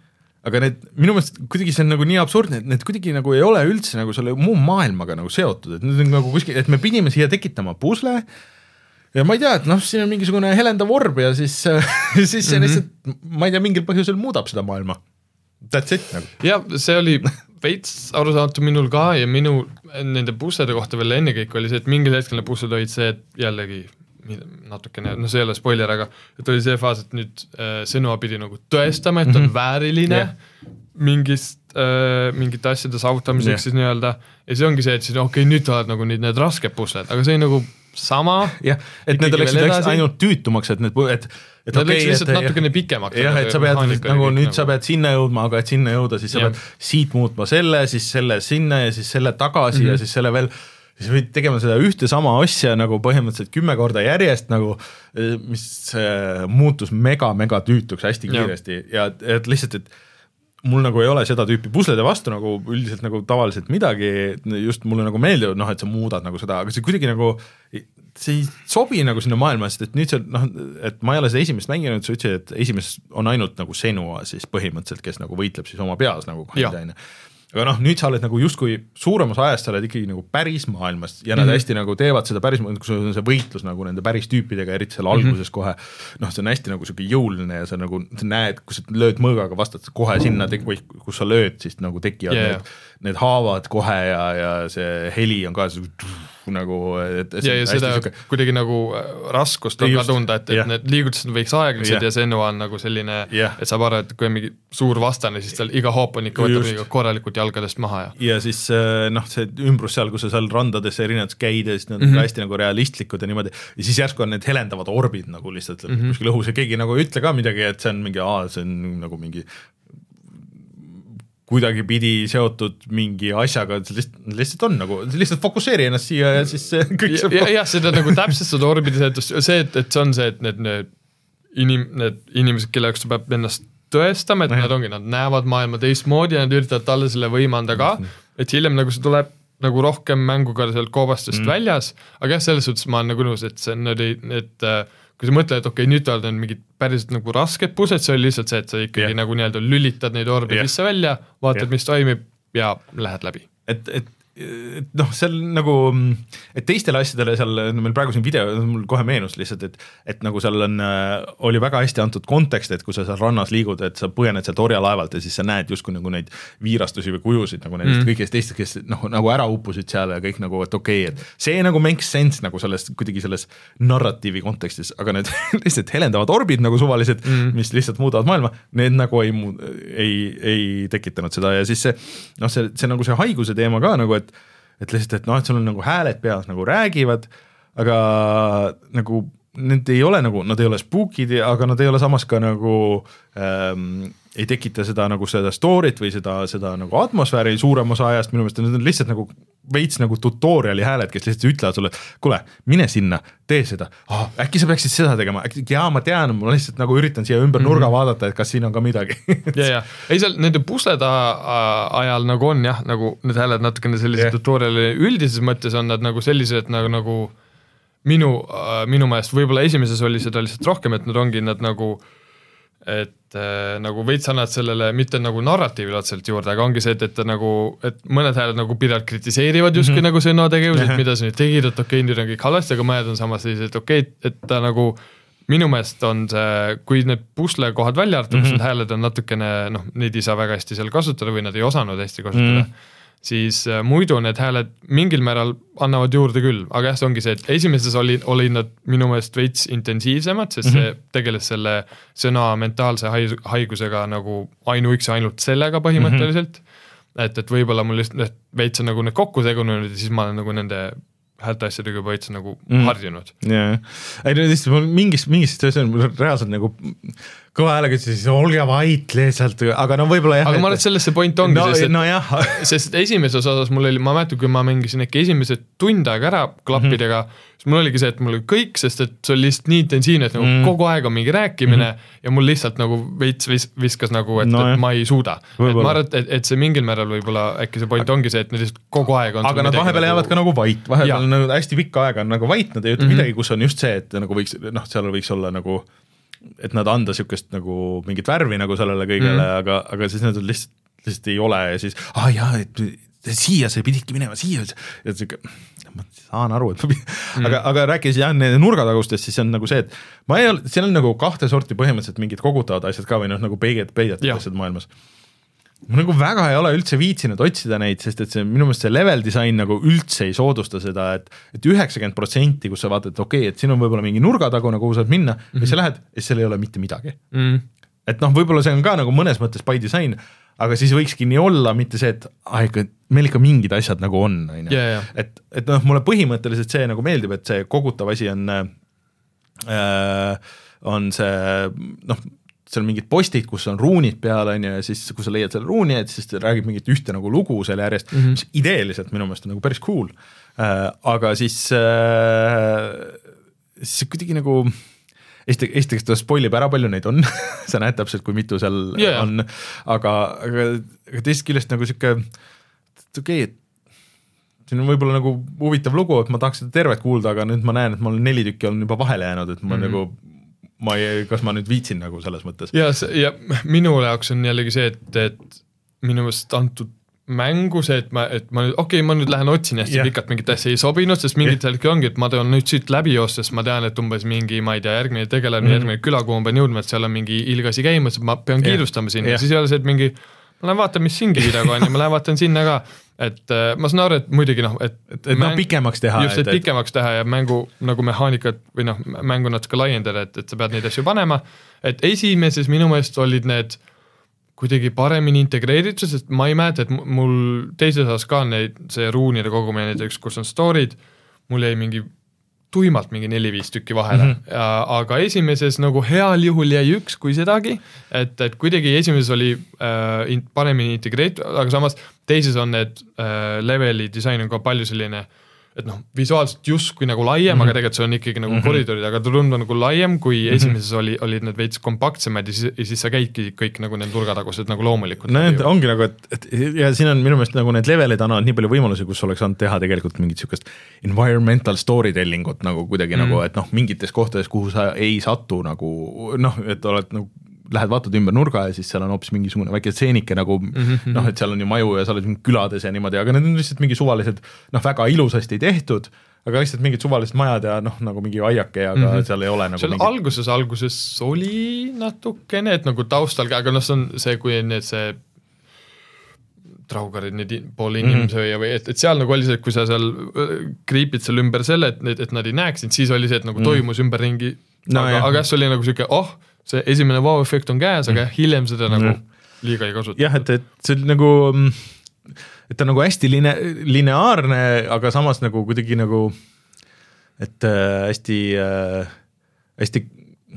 aga need, minu meelest kuidagi see on nagu nii absurdne, et need kuidagi nagu ei ole üldse nagu selle muu maailmaga nagu seotud, et need on nagu kuskil, et me pidime siia tekitama pusle ja ma ei tea, et noh, siin on mingisugune helendav orb ja siis, siis see mm-hmm. lihtsalt, ma ei tea, mingil põhjusel muudab seda maailma. That's it nagu. Ja see oli veits arusaamatu minul ka ja minu nende puslede kohta veel enne kõik oli see, et mingil hetkel need pusled olid see, et jällegi natukene, no see ei ole spoiler, aga et oli see faas, et nüüd äh, Senua pidi nagu tõestama, et on mm-hmm. vääriline yeah. mingist, äh, mingite asjade saavutamiseks yeah. siis nii-öelda ja see ongi see, et siis okei, okay, nüüd oled nagu need, need rasked pusled, aga see on nagu sama. Jah, et need läksid ainult tüütumaks, et need, et et need okay, läks lihtsalt et, natukene pikemaks. Jah, et sa pead, nagu nüüd nagu. Sa pead sinna jõudma, aga et sinna jõuda, siis sa ja. pead siit muutma selle, siis selle sinna ja siis selle tagasi mm-hmm. ja siis selle veel siis võid tegema seda ühte sama asja nagu põhimõtteliselt kümme korda järjest nagu, mis äh, muutus mega-mega tüütuks hästi kiiresti ja, ja et lihtsalt, et mul nagu ei ole seda tüüpi puslede vastu nagu üldiselt nagu tavaliselt midagi, just mulle nagu meeldib, noh, et sa muudad nagu seda, aga see kuidagi nagu, see ei sobi nagu sinna maailma, sest et nüüd see, noh, et ma ei ole seda esimest mänginud, sa ütlesid, et esimest on ainult nagu Senua siis põhimõtteliselt, kes nagu võitleb siis oma peas nagu kandaine. Aga noh, nüüd sa oled nagu justkui suuremas ajast sa oled ikkagi nagu päris maailmas ja nad mm-hmm. hästi nagu teevad seda päris, kui sul on see võitlus nagu nende päris tüüpidega, eriti seal mm-hmm. alguses kohe, noh, see on hästi nagu selline jõuline ja sa nagu sa näed, kui sa lööd mõõgaga vastad kohe sinna, või kus sa lööd, siis nagu tekivad yeah. need, need haavad kohe ja, ja see heli on ka see nagu et ja, ja seda süke... kuidagi nagu raskust on just, ka tunda, et, et yeah. need liigutused võiks aeglised yeah. ja Senua on nagu selline yeah. et saab aru, et kui on mingi suur vastane, siis tal iga hoop on ikka võtab mingi korralikult jalgadest maha ja ja siis noh, see ümbrus seal, kus sa seal randades erinevates käid ja siis nad on mm-hmm. hästi nagu realistlikud ja niimoodi ja siis järsku on need helendavad orbid nagu lihtsalt mm-hmm. kuskil õhus ja keegi nagu ei ütle ka midagi, et see on mingi, aa, see on nagu mingi kuidagi pidi seotud mingi asjaga, see lihtsalt, lihtsalt on nagu, lihtsalt fokusseeri ennast siia ja siis kõik saab... Ja, jah, seda nagu täpselt seda orbidi seetust, see, et, et see on see, et need, need, inim, need inimesed, kelle jaoks peab ennast tõestama, et nad ongi, nad näevad maailma teistmoodi ja nad üritavad talle selle võimanda ka, et hiljem nagu see tuleb nagu rohkem mänguga sealt koobastest mm. väljas, aga jah, selles suhtes ma olen nagu nõus, et see on need, et kui sa mõtled, et okei, okay, nüüd oled mingid päriselt nagu rasked pused, see oli lihtsalt see, et sa ikkagi yeah. nagu nii-öelda lülitad neid orbe yeah. sisse välja, vaatad yeah., mis toimib ja lähed läbi. Et, et, et noh, seal nagu, et teistele asjadele seal, meil praegu siin video, mul kohe meenus lihtsalt, et, et nagu seal on, oli väga hästi antud kontekst, et kui sa seal rannas liigud, et sa põgened sealt orjalaevalt ja siis sa näed justkui nagu neid viirastusi või kujusid nagu nendest mm. kõigest teistest, kes noh, nagu ära uppusid seal ja kõik nagu, et okei okay,, et see nagu makes sense nagu selles, kuidagi selles narratiivi kontekstis, aga need lihtsalt helendavad orbid nagu suvalised, mm. mis lihtsalt muudavad maailma, need nagu ei, ei, ei tekitanud seda ja siis see, noh, see, see nagu see haiguse teema ka nagu, et et lihtsalt, et noh, et sul on nagu hääled peas nagu räägivad, aga nagu need ei ole nagu, nad ei ole spookid, aga nad ei ole samas ka nagu ähm, ei tekita seda nagu seda story't või seda, seda nagu atmosfääri suurem osa ajast, minu meelest need on lihtsalt nagu veits nagu tutoriali hääled, kes lihtsalt ütlevad sulle, kuule, mine sinna, tee seda, ah, äkki sa peaksid seda tegema, äkki, jaa, ma tean, ma lihtsalt nagu üritan siia ümber nurga mm-hmm. vaadata, et kas siin on ka midagi. ja, ja, ei seal nende pusleda ajal nagu on jah, nagu need hääled natukene sellised yeah. tutoriali üldises mõttes on nad nagu sellised nagu, nagu minu, minu meelest võib-olla esimeses oli seda lihtsalt rohkem, et nad ongi nad nagu et äh, nagu veits annad sellele mitte nagu narratiivile otselt juurde, aga ongi see, et, et nagu, et mõned hääled nagu pidevalt kritiseerivad justkui mm-hmm. nagu Senua tegevused, mida sa nüüd tegid, et okei okay,, nüüd on kõik halvasti, aga mõned on samas sellised, et okei okay,, et ta nagu minu meelest on see, kui need pusle kohad välja arvatud, mm-hmm. need hääled on natukene, noh, neid ei saa väga hästi seal kasutada või nad ei osanud hästi kasutada mm-hmm. siis äh, muidu need hääled mingil määral annavad juurde küll, aga jah, see ongi see, et esimeses oli, oli nad minu meelest veits intensiivsemad, sest mm-hmm. see tegeles selle sõna mentaalse haigusega nagu ainuüksi ainult sellega põhimõtteliselt, mm-hmm. et, et võib-olla mul lihtsalt veits on nagu need kokku segunenud ja siis ma olen nagu nende häälte asjadega juba veits nagu mm. harjunud. Jaa, ei no lihtsalt mul mingis, mingis situatsioon mul reaalselt nagu kõva häälega ütles, siis olge vait lihtsalt, aga no võib-olla jah. Aga ma arvan, et sellest see point ongi, no, sest, et, no sest esimeses osas mul oli, ma mäletan, kui ma mängisin äkki esimesed tund aega ära klappidega, mm-hmm. siis mul oligi see, et mul oli kõik, sest et see oli lihtsalt nii intensiivne, et nagu mm-hmm. kogu aeg on mingi rääkimine mm-hmm. ja mul lihtsalt nagu veits vis, viskas nagu, et, no, et ma ei suuda. Et ma arvan, et, et see mingil määral võib-olla äkki see point ongi see, et need lihtsalt kogu aeg on. Aga nad vahepeal jäävad ka nagu vait, vahepeal nagu hästi pikka aega on nagu vait, nad ei ütle mm-hmm. midagi, kus on just see, et nagu võiks, noh, seal võiks olla nagu et nad anda siukest nagu mingit värvi nagu sellele kõigele mm., aga, aga siis nad lihtsalt, lihtsalt ei ole ja siis, ah jah, et siia sa pididki minema, siia, et siuke, ma saan aru, et ma pidin, mm. aga, aga rääkis jah, nende nurgatagustest, siis on nagu see, et ma ei ole, seal on nagu kahte sorti põhimõtteliselt mingid kogutavad asjad ka või noh, nagu peiged, peidetud asjad maailmas. Ma nagu väga ei ole üldse viitsinud otsida neid, sest et see minu meelest see level disain nagu üldse ei soodusta seda, et, et üheksakümmend protsenti, kus sa vaatad, et okei, okay, et siin on võib-olla mingi nurgatagune, kuhu saad minna mm-hmm. ja sa lähed ja seal ei ole mitte midagi. Mm. Et noh, võib-olla see on ka nagu mõnes mõttes by design, aga siis võikski nii olla, mitte see, et ah, meil ikka mingid asjad nagu on, on yeah, yeah. et, et noh, mulle põhimõtteliselt see nagu meeldib, et see kogutav asi on äh, on see noh, seal on mingid postid, kus on ruunid peal, on ju, ja siis kui sa leiad selle ruuni, et siis ta räägib mingit ühte nagu lugu selle järjest, mm -hmm. mis ideeliselt minu meelest on nagu päris cool, äh, aga siis äh, siis kuidagi nagu Eesti, Eestis ta spoilib ära, palju neid on sa näed täpselt, kui mitu seal yeah. on, aga, aga, aga teisest küljest nagu siuke, et okei, et siin on võib-olla nagu huvitav lugu, et ma tahaks seda tervet kuulda, aga nüüd ma näen, et ma olen neli tükki on juba vahele jäänud, et ma mm -hmm. nagu ma ei, kas ma nüüd viitsin nagu selles mõttes. Ja, ja minu jaoks on jällegi see, et, et minu meelest antud mängu see, et ma, et ma nüüd, okei okay,, ma nüüd lähen otsin hästi yeah. pikalt mingit asja ei sobinud, sest mingit yeah. hetki ongi, et ma tean nüüd siit läbi joostes, ma tean, et umbes mingi, ma ei tea, järgmine tegelane mm, -hmm. järgmine küla, kuhu ma pean jõudma, et seal on mingi ilgasi käimas, ma pean yeah. kiirustama sinna yeah., siis ei ole see, et mingi, ma lähen vaatan, mis siingi videoga on ja ma lähen vaatan sinna ka, et äh, ma saan aru, et muidugi noh, et, et, et mäng, no, pikemaks teha. Just, et, et pikemaks teha ja mängu nagu mehaanikat või noh, mängu natuke laiendada, et, et sa pead neid asju panema, et esimeses minu meelest olid need kuidagi paremini integreeritud, sest ma ei mäleta, et mul teises osas ka neid, see ruunide kogumine näiteks, kus on story'd, mul jäi mingi tuimalt mingi neli-viis tükki vahele mm, -hmm. ja, aga esimeses nagu heal juhul jäi üks kui sedagi, et, et kuidagi esimeses oli äh, in, paremini integreeritud, aga samas teises on need äh, leveli disain on ka palju selline, et noh, visuaalselt just kui nagu laiem mm, -hmm. aga tegelikult see on ikkagi nagu mm -hmm. koridorid, aga ta tundub nagu laiem, kui mm -hmm. esimeses oli, olid need veits kompaktsemad ja siis, ja siis sa käidki kõik nagu need nurgatagused nagu loomulikult. No need ongi nagu, et, et ja siin on minu meelest nagu need levelid annavad nii palju võimalusi, kus oleks saanud teha tegelikult mingit siukest environmental storytelling ut nagu kuidagi mm -hmm. nagu, et noh, mingites kohtades, kuhu sa ei satu nagu noh, et oled nagu lähed vaatad ümber nurga ja siis seal on hoopis mingisugune väike tseenike nagu mm -hmm. noh, et seal on ju maju ja sa oled külades ja niimoodi, aga need on lihtsalt mingi suvalised noh, väga ilusasti tehtud, aga lihtsalt mingid suvalised majad ja noh, nagu mingi aiake, aga mm -hmm. seal ei ole nagu seal mingi... alguses, alguses oli natukene, et nagu taustal ka, aga noh, see on see, kui need see traugarid, need pool inimsööja või et, et seal nagu oli see, et kui sa seal kriipid seal ümber selle, et, et nad ei näeksid, siis oli see, et nagu mm -hmm. toimus ümberringi, no, aga, aga see oli nagu siuke, oh, see esimene wow-efekt on käes, aga hiljem seda nagu mm. liiga ei kasuta. jah, et, et see nagu, et ta on nagu hästi line, lineaarne, aga samas nagu kuidagi nagu, et äh, hästi äh,, hästi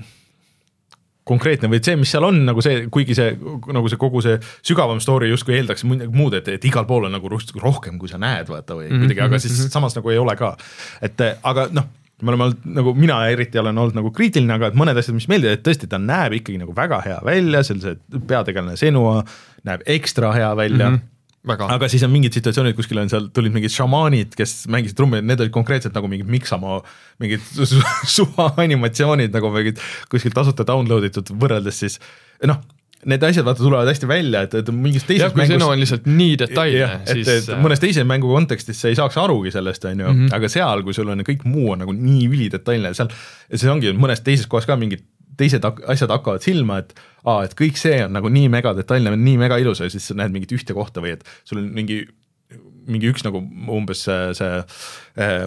konkreetne või see, mis seal on nagu see, kuigi see, nagu see kogu see sügavam story justkui eeldaks muud, et, et igal pool on nagu rohkem, kui sa näed, vaata või mm-hmm. kuidagi, aga siis samas nagu ei ole ka. Et aga noh, me oleme olnud, nagu mina eriti olen olnud nagu kriitiline, aga et mõned asjad, mis meeldivad, et tõesti, ta näeb ikkagi nagu väga hea välja, seal see peategelane Senua näeb ekstra hea välja, mm-hmm. Väga. Aga siis on mingid situatsioonid, kuskil on seal, tulid mingid šamaanid, kes mängisid trummi, need olid konkreetselt nagu mingid Miksamaa, mingid suva animatsioonid nagu mingid kuskil tasuta download itud võrreldes siis, noh, need asjad vaata tulevad hästi välja, et, et mingis teises jah, kui mängus... Senu on lihtsalt nii detailne, siis... Et, et mõnes teise mängu kontekstis sa ei saaks arugi sellest, on ju, mm-hmm. aga seal, kui sul on kõik muu on nagu nii ülidetailne, seal, see ongi mõnes teises kohas ka mingid teised asjad hakkavad silma, et aa, et kõik see on nagu nii mega detailne, nii mega ilus ja siis sa näed mingit ühte kohta või et sul on mingi, mingi üks nagu umbes see, see äh,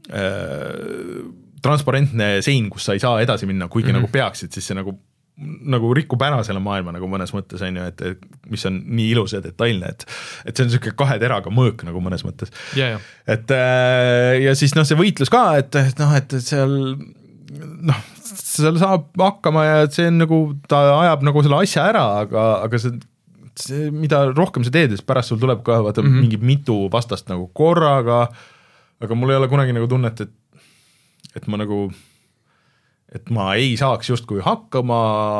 äh, transparentne sein, kus sa ei saa edasi minna, kuigi mm-hmm. nagu peaksid, siis see nagu nagu rikub ära selle maailma nagu mõnes mõttes on ju, et, et mis on nii ilus ja detailne, et et see on niisugune kahe teraga mõõk nagu mõnes mõttes yeah,. Yeah. et äh, ja siis noh, see võitlus ka, et, et noh, et seal noh, seal saab hakkama ja see on nagu, ta ajab nagu selle asja ära, aga, aga see, see, mida rohkem sa teed, siis pärast sul tuleb ka vaata mm-hmm. mingi mitu vastast nagu korraga, aga mul ei ole kunagi nagu tunnet, et et ma nagu et ma ei saaks justkui hakkama,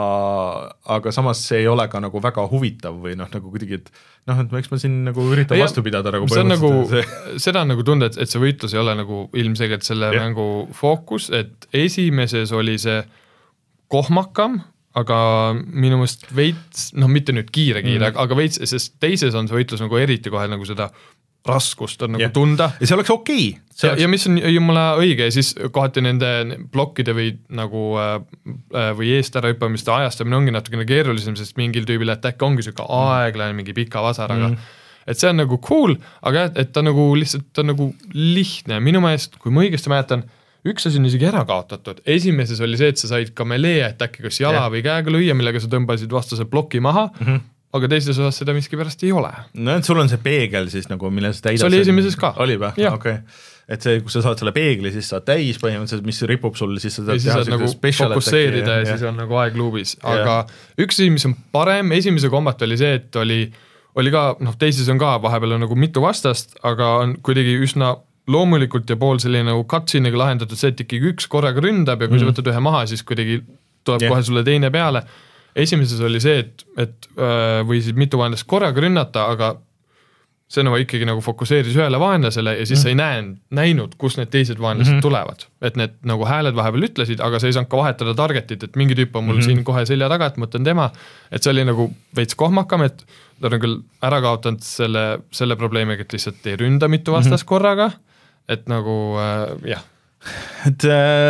aga samas see ei ole ka nagu väga huvitav või noh, nagu kuidagi, et noh, et eks ma siin nagu üritan ja, vastu pidada nagu see on nagu, seda on nagu tunda, et, et see võitlus ei ole nagu ilmselgelt selle ja. Mängu fookus, et esimeses oli see kohmakam, aga minu mõist veits, noh mitte nüüd kiire-kiire, mm. aga veits, sest teises on see võitlus nagu eriti kohe nagu seda raskust on nagu yeah. tunda. Ja see oleks okei. Okay. Ja, oleks... ja mis on jumala õige, siis kohati nende blokkide või nagu või eest ära hüppamiste ajastamine ongi natukene keerulisem, sest mingil tüübil attack ongi siuke aeglane mingi pika vasaraga. Mm. Et see on nagu cool, aga et ta nagu lihtsalt ta nagu lihtne. Minu meelest, kui ma õigesti mäletan, üks asi on isegi ära kaotatud. Esimeses oli see, et sa said ka melee attacki, kas jala yeah. või käega lüüa, millega sa tõmbasid vastase ploki maha, mm-hmm. aga teises osas seda miskipärast ei ole. No et sul on see peegel siis nagu, mille sa täidad. See oli esimeses ka. Oli või? Okei. Okay. Et see, kui sa saad selle peegli, siis saad täis põhimõtteliselt, mis ripub sul, siis sa saad teha nagu fokusseerida ja, ja siis on nagu aeg luubis. Aga ja. Üks asi, mis on parem, esimese kombat oli see, et oli oli ka, noh teises on ka vahepeal on nagu mitu vastast, aga on kuidagi üsna loomulikult ja pool selline nagu cutscene'iga lahendatud see, et ikkagi üks korraga ründab ja kui mm. sa võtad ühe maha, siis kuidagi tuleb yeah. kohe sulle teine peale. Esimeses oli see, et, et võisid mitu vaenlast korraga rünnata, aga see nagu ikkagi nagu fokusseeris ühele vaenlasele ja siis mm. sa ei näen, näinud, kus need teised vaenlased mm-hmm. tulevad. Et need nagu hääled vahepeal ütlesid, aga sa ei saanud ka vahetada targetit, et mingi tüüp on mul mm-hmm. siin kohe selja taga, et mõtlen tema, et see oli nagu veits kohmakam, et ta on küll ära kaotanud selle, selle probleemiga, et lihtsalt ei ründa mitu vastas mm-hmm. korraga, et nagu äh, jah. Et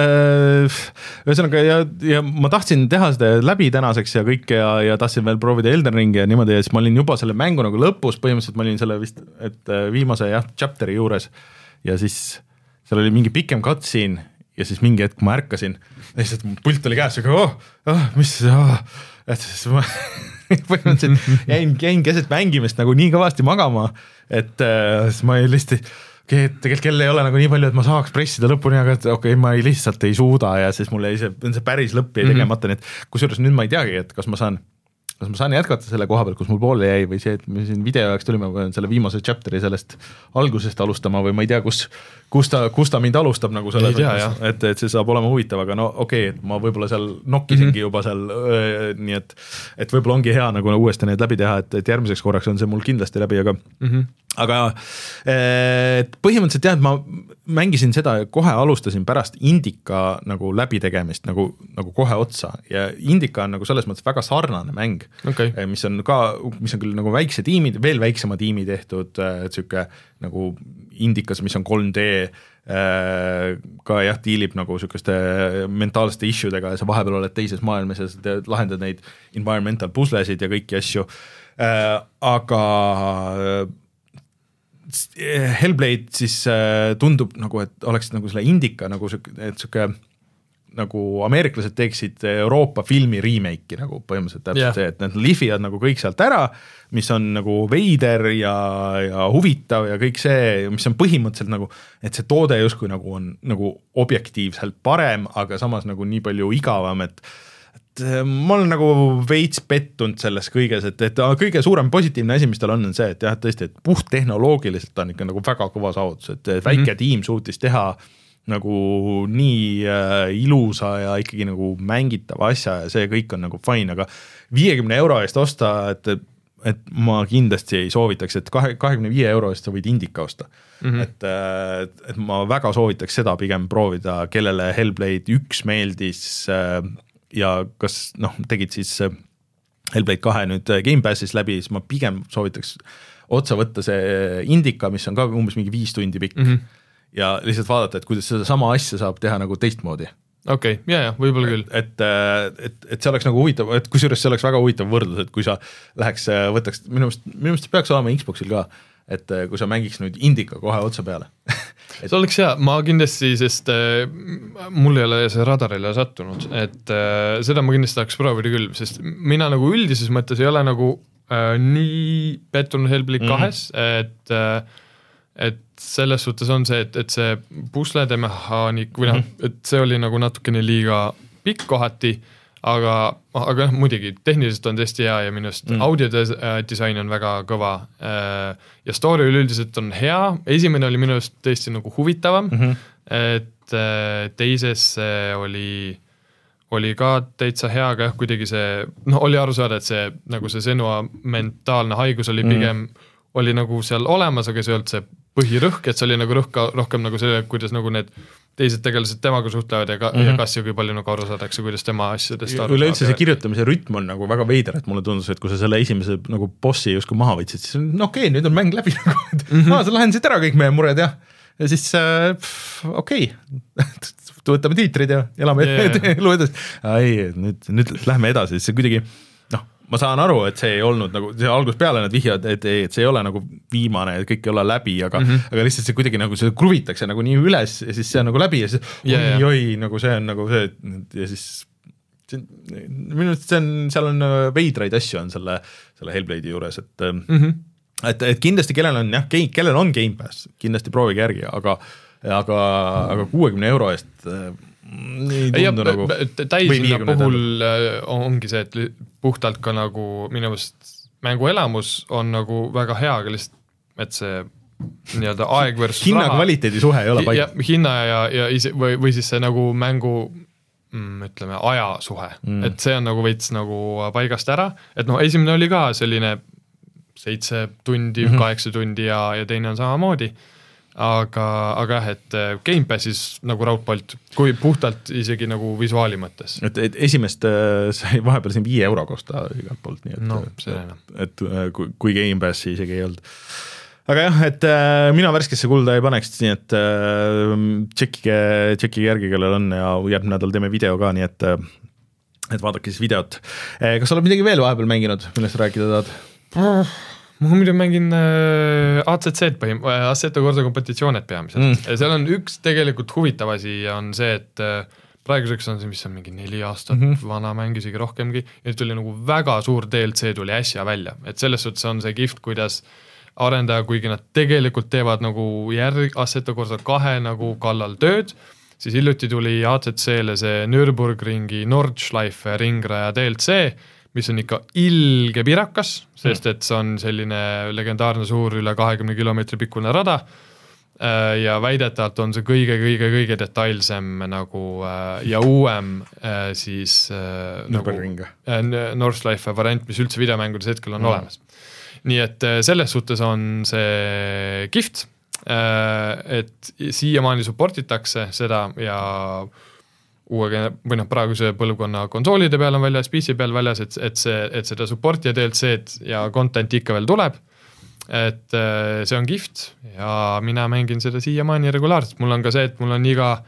äh, ühesõnaga ja, ja ma tahtsin teha seda läbi tänaseks ja kõik ja, ja tahtsin veel proovida Elden Ringi ja niimoodi ja siis ma olin juba selle mängu nagu lõpus, põhimõtteliselt ma olin selle vist, et viimase jah, chapteri juures ja siis seal oli mingi pikem cutscene ja siis mingi hetk ma ärkasin lihtsalt pult oli käes, aga oh, oh, mis oh, et siis ma põhimõtteliselt jäin, jäin keset mängimist nagu nii kõvasti magama, et äh, siis ma lihtsalt okay, tegelikult kell ei ole nagu nii palju, et ma saaks pressida lõpuni, aga et okei okay,, ma ei lihtsalt ei suuda ja siis mul ei see, see päris lõpp jäi tegemata, mm-hmm. nii et kusjuures nüüd ma ei teagi, et kas ma saan kas ma saan jätkata selle koha peal, kus mul poole jäi või see, et me siin video jaoks tulime selle viimase chapteri sellest algusest alustama või ma ei tea, kus, kus, ta, kus ta mind alustab nagu selles, tea, et, et see saab olema huvitav, aga no okei, okay, ma võib-olla seal nokkisingi mm-hmm. juba seal, öö, nii et, et võib-olla ongi hea nagu uuesti need läbi teha, et, et järgmiseks korraks on see mul kindlasti läbi, aga mm-hmm. aga et põhimõtteliselt jah, et ma mängisin seda ja kohe alustasin pärast Indika nagu läbitegemist nagu, nagu kohe otsa ja Indika on nagu selles mõttes väga sarnane mäng, okay. mis on ka, mis on küll nagu väikse tiimi, veel väiksema tiimi tehtud, et siuke nagu Indikas, mis on kolm D ka jah, diilib nagu siukeste mentaalsete issuedega ja sa vahepeal oled teises maailmas ja sa lahendad neid environmental puzzlesid ja kõiki asju, aga Hellblade siis tundub nagu, et oleks nagu selle Indika nagu siuke, et siuke nagu ameeriklased teeksid Euroopa filmi remake'i nagu põhimõtteliselt täpselt yeah. see, et need lifivad nagu kõik sealt ära, mis on nagu veider ja, ja huvitav ja kõik see, mis on põhimõtteliselt nagu, et see toode justkui nagu on nagu objektiivselt parem, aga samas nagu nii palju igavam, et et ma olen nagu veits pettunud selles kõiges, et, et kõige suurem positiivne asi, mis tal on, on see, et jah, tõesti, et puht tehnoloogiliselt on ikka nagu väga kõva saavutus, et väike mm-hmm. tiim suutis teha nagu nii äh, ilusa ja ikkagi nagu mängitava asja ja see kõik on nagu fine, aga viiekümne euro eest osta, et, et ma kindlasti ei soovitaks, et kahekümne viie euro eest sa võid Indika osta. Mm-hmm. Et, et, et ma väga soovitaks seda pigem proovida, kellele Hellblade üks meeldis äh, ja kas noh, tegid siis Hellblade kahe nüüd Game Passis läbi, siis ma pigem soovitaks otsa võtta see Indika, mis on ka umbes mingi viis tundi pikk mm-hmm. ja lihtsalt vaadata, et kuidas seda sama asja saab teha nagu teistmoodi. Okei, okay, jaa, jaa, võib-olla küll. Et, et, et see oleks nagu huvitav, et kusjuures see oleks väga huvitav võrdlus, et kui sa läheks, võtaks, minu meelest, minu meelest peaks olema Xboxil ka, et kui sa mängiks nüüd Indika kohe otsa peale. Et... see oleks hea, ma kindlasti, sest äh, mul ei ole see radarile sattunud, et äh, seda ma kindlasti tahaks proovida küll, sest mina nagu üldises mõttes ei ole nagu äh, nii pettunud Hellblade mm-hmm. kahes, et äh, et selles suhtes on see, et, et see puslede mehaanik või noh, et see oli nagu natukene liiga pikk kohati, aga, aga muidugi tehniliselt on tõesti hea ja minust mm. audiodisain on väga kõva ja story üleüldiselt on hea, esimene oli minust tõesti nagu huvitavam, mm-hmm. et teises oli, oli ka täitsa hea, aga jah, kuidagi see, noh, oli aru saada, et see nagu see Senua mentaalne haigus oli pigem, mm. oli nagu seal olemas, aga see olnud see põhirõhk, et see oli nagu rõhk rohkem nagu selle, kuidas nagu need teised tegelased temaga suhtlevad ja, ka, mm -hmm. ja kas ja kui palju nagu aru saadakse, kuidas tema asjadest aru üleüldse see kirjutamise rütm on nagu väga veider, et mulle tundus, et kui sa selle esimese nagu bossi justkui maha võtsid, siis no okei okay,, nüüd on mäng läbi nagu, et mm -hmm. aa, sa lahendasid ära kõik meie mured ja, ja siis äh, okei okay. võtame tiitrid ja elame yeah. elu edasi. ei, nüüd, nüüd lähme edasi, see kuidagi ma saan aru, et see ei olnud nagu, see algusest peale need vihjad, et, et see ei ole nagu viimane, et kõik ei ole läbi, aga mm, -hmm. aga lihtsalt see kuidagi nagu see kruvitakse nagu nii üles ja siis see on nagu läbi ja siis yeah, oi, oi, nagu see on nagu see ja siis see, minu arust see on, seal on veidraid asju on selle, selle Hellblade'i juures, et mm -hmm. et, et kindlasti kellel on jah, kellel on Game Pass, kindlasti proovige järgi, aga aga, aga kuuekümne euro eest ja, nagu, täishinna puhul ongi see, et puhtalt ka nagu minu meelest mänguelamus on nagu väga hea, aga lihtsalt, et see nii-öelda aeg versus hinna raha. Kvaliteedi suhe ei ole paika. Hinna ja, ja ise, või, või siis see nagu mängu mm, ütleme, aja suhe, mm. et see on nagu veits nagu paigast ära, et noh, esimene oli ka selline seitse tundi, mm -hmm. kaheksa tundi ja, ja teine on samamoodi. aga, aga jah, et Game Passis nagu raudpoolt, kui puhtalt isegi nagu visuaali mõttes. Et, et esimest äh, sai vahepeal siin viie euro kosta igalt poolt, nii et, no, et, et kui, kui Game Passi isegi ei olnud. Aga jah, et äh, mina värskesse kulda ei paneks, nii et äh, tšekkige, tšekkige järgi, kellel on ja järgmine nädal teeme video ka, nii et, et vaadake siis videot. Kas sa oled midagi veel vahepeal mänginud, millest rääkida tahad? Ma muidu mängin äh, A C C-d põhim-, Assetto Corsa kompetitsiooned peamiselt mm.. seal on üks tegelikult huvitav asi on see, et äh, praeguseks on see, mis on mingi neli aastat mm -hmm. vana mäng, isegi rohkemgi, ja nüüd tuli nagu väga suur D L C tuli äsja välja, et selles suhtes on see kihvt, kuidas arendaja, kuigi nad tegelikult teevad nagu järg Assetto Corsa kahe nagu kallal tööd, siis hiljuti tuli A C C-le see Nürburgringi Nordschleife ringraja D L C, mis on ikka ilge pirakas, sest et see on selline legendaarne suur üle kahekümne kilomeetri pikkune rada ja väidetavalt on see kõige-kõige-kõige detailsem nagu ja uuem siis nagu Nordschleife variant, mis üldse videomängudes hetkel on mm. olemas. Nii et selles suhtes on see kihvt, et siiamaani supportitakse seda ja uue või noh, praeguse põlvkonna konsoolide peal on väljas, P C peal väljas, et, et, see, et seda supporti ja D L C-d ja content ikka veel tuleb, et see on kihvt ja mina mängin seda siiamaani regulaarselt, mul on ka see, et mul on iga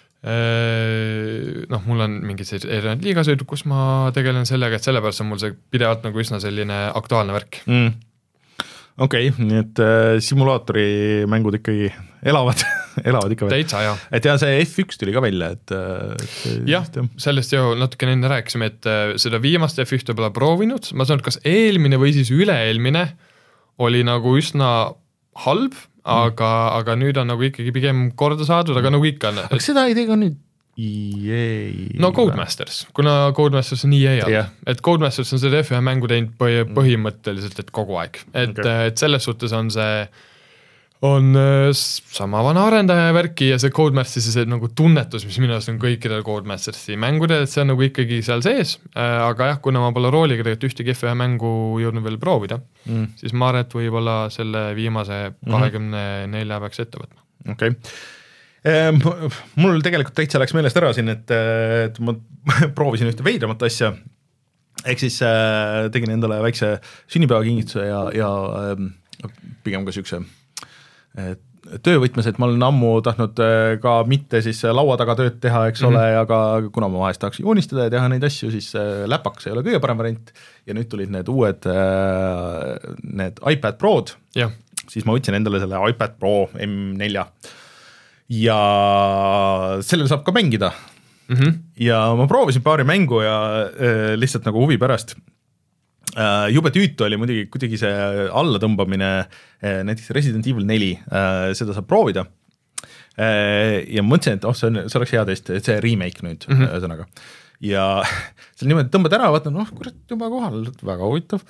noh, mul on mingid erinevad liigasõid, kus ma tegelen sellega, et sellepärast on mul see pidevalt nagu üsna selline aktuaalne värk mm.. okei okay,, nii et äh, simulaatori mängud ikkagi elavad elavad ikka veel. Täitsa, jah. Et ja see F üks tuli ka välja, et, et jah, sellest ju natuke enne rääkisime, et seda viimast F üks pole proovinud, ma saan, et kas eelmine või siis üle-eelmine oli nagu üsna halb, aga, mm. aga nüüd on nagu ikkagi pigem korda saadud, aga nagu ikka. Aga seda ei teiga nüüd E A? No Codemasters, kuna Codemasters on E A, yeah. et Codemasters on seda F üks mängu teinud põhimõtteliselt, et kogu aeg, et, okay. et selles suhtes on see on sama vana arendaja värki ja see Codemasters see nagu tunnetus, mis minu arust on kõikidel Codemastersi mängudel, et see on nagu ikkagi seal sees, aga jah, kuna ma pole rooliga tegelikult ühtegi F üks mängu jõudnud veel proovida, mm. siis ma arvan, et võib-olla selle viimase kahekümne nelja peaks ette võtma. Okei okay. Mul tegelikult täitsa läks meelest ära siin, et, et ma proovisin ühte veidramat asja, ehk siis äh, tegin endale väikse sünnipäevakingituse ja, ja äh, pigem ka siukse töövõtmes, et ma olen ammu tahtnud ka mitte siis laua taga tööd teha, eks mm-hmm. ole, aga kuna ma vahest tahaks joonistada ja teha neid asju, siis läpaks ei ole kõige parem variant ja nüüd tulid need uued need iPad Prod, yeah. siis ma võtsin endale selle iPad Pro M neli ja sellele saab ka mängida mm-hmm. ja ma proovisin paari mängu ja lihtsalt nagu huvi pärast Uh, jube tüütu oli muidugi kuidagi see allatõmbamine, uh, näiteks Resident Evil neli, uh, seda saab proovida uh, ja mõtlesin, et oh, see, on, see oleks hea test, et see remake nüüd mm -hmm. sõnaga. Ja selle niimoodi tõmbad ära, vaatan, noh kurat, juba kohal, väga huvitav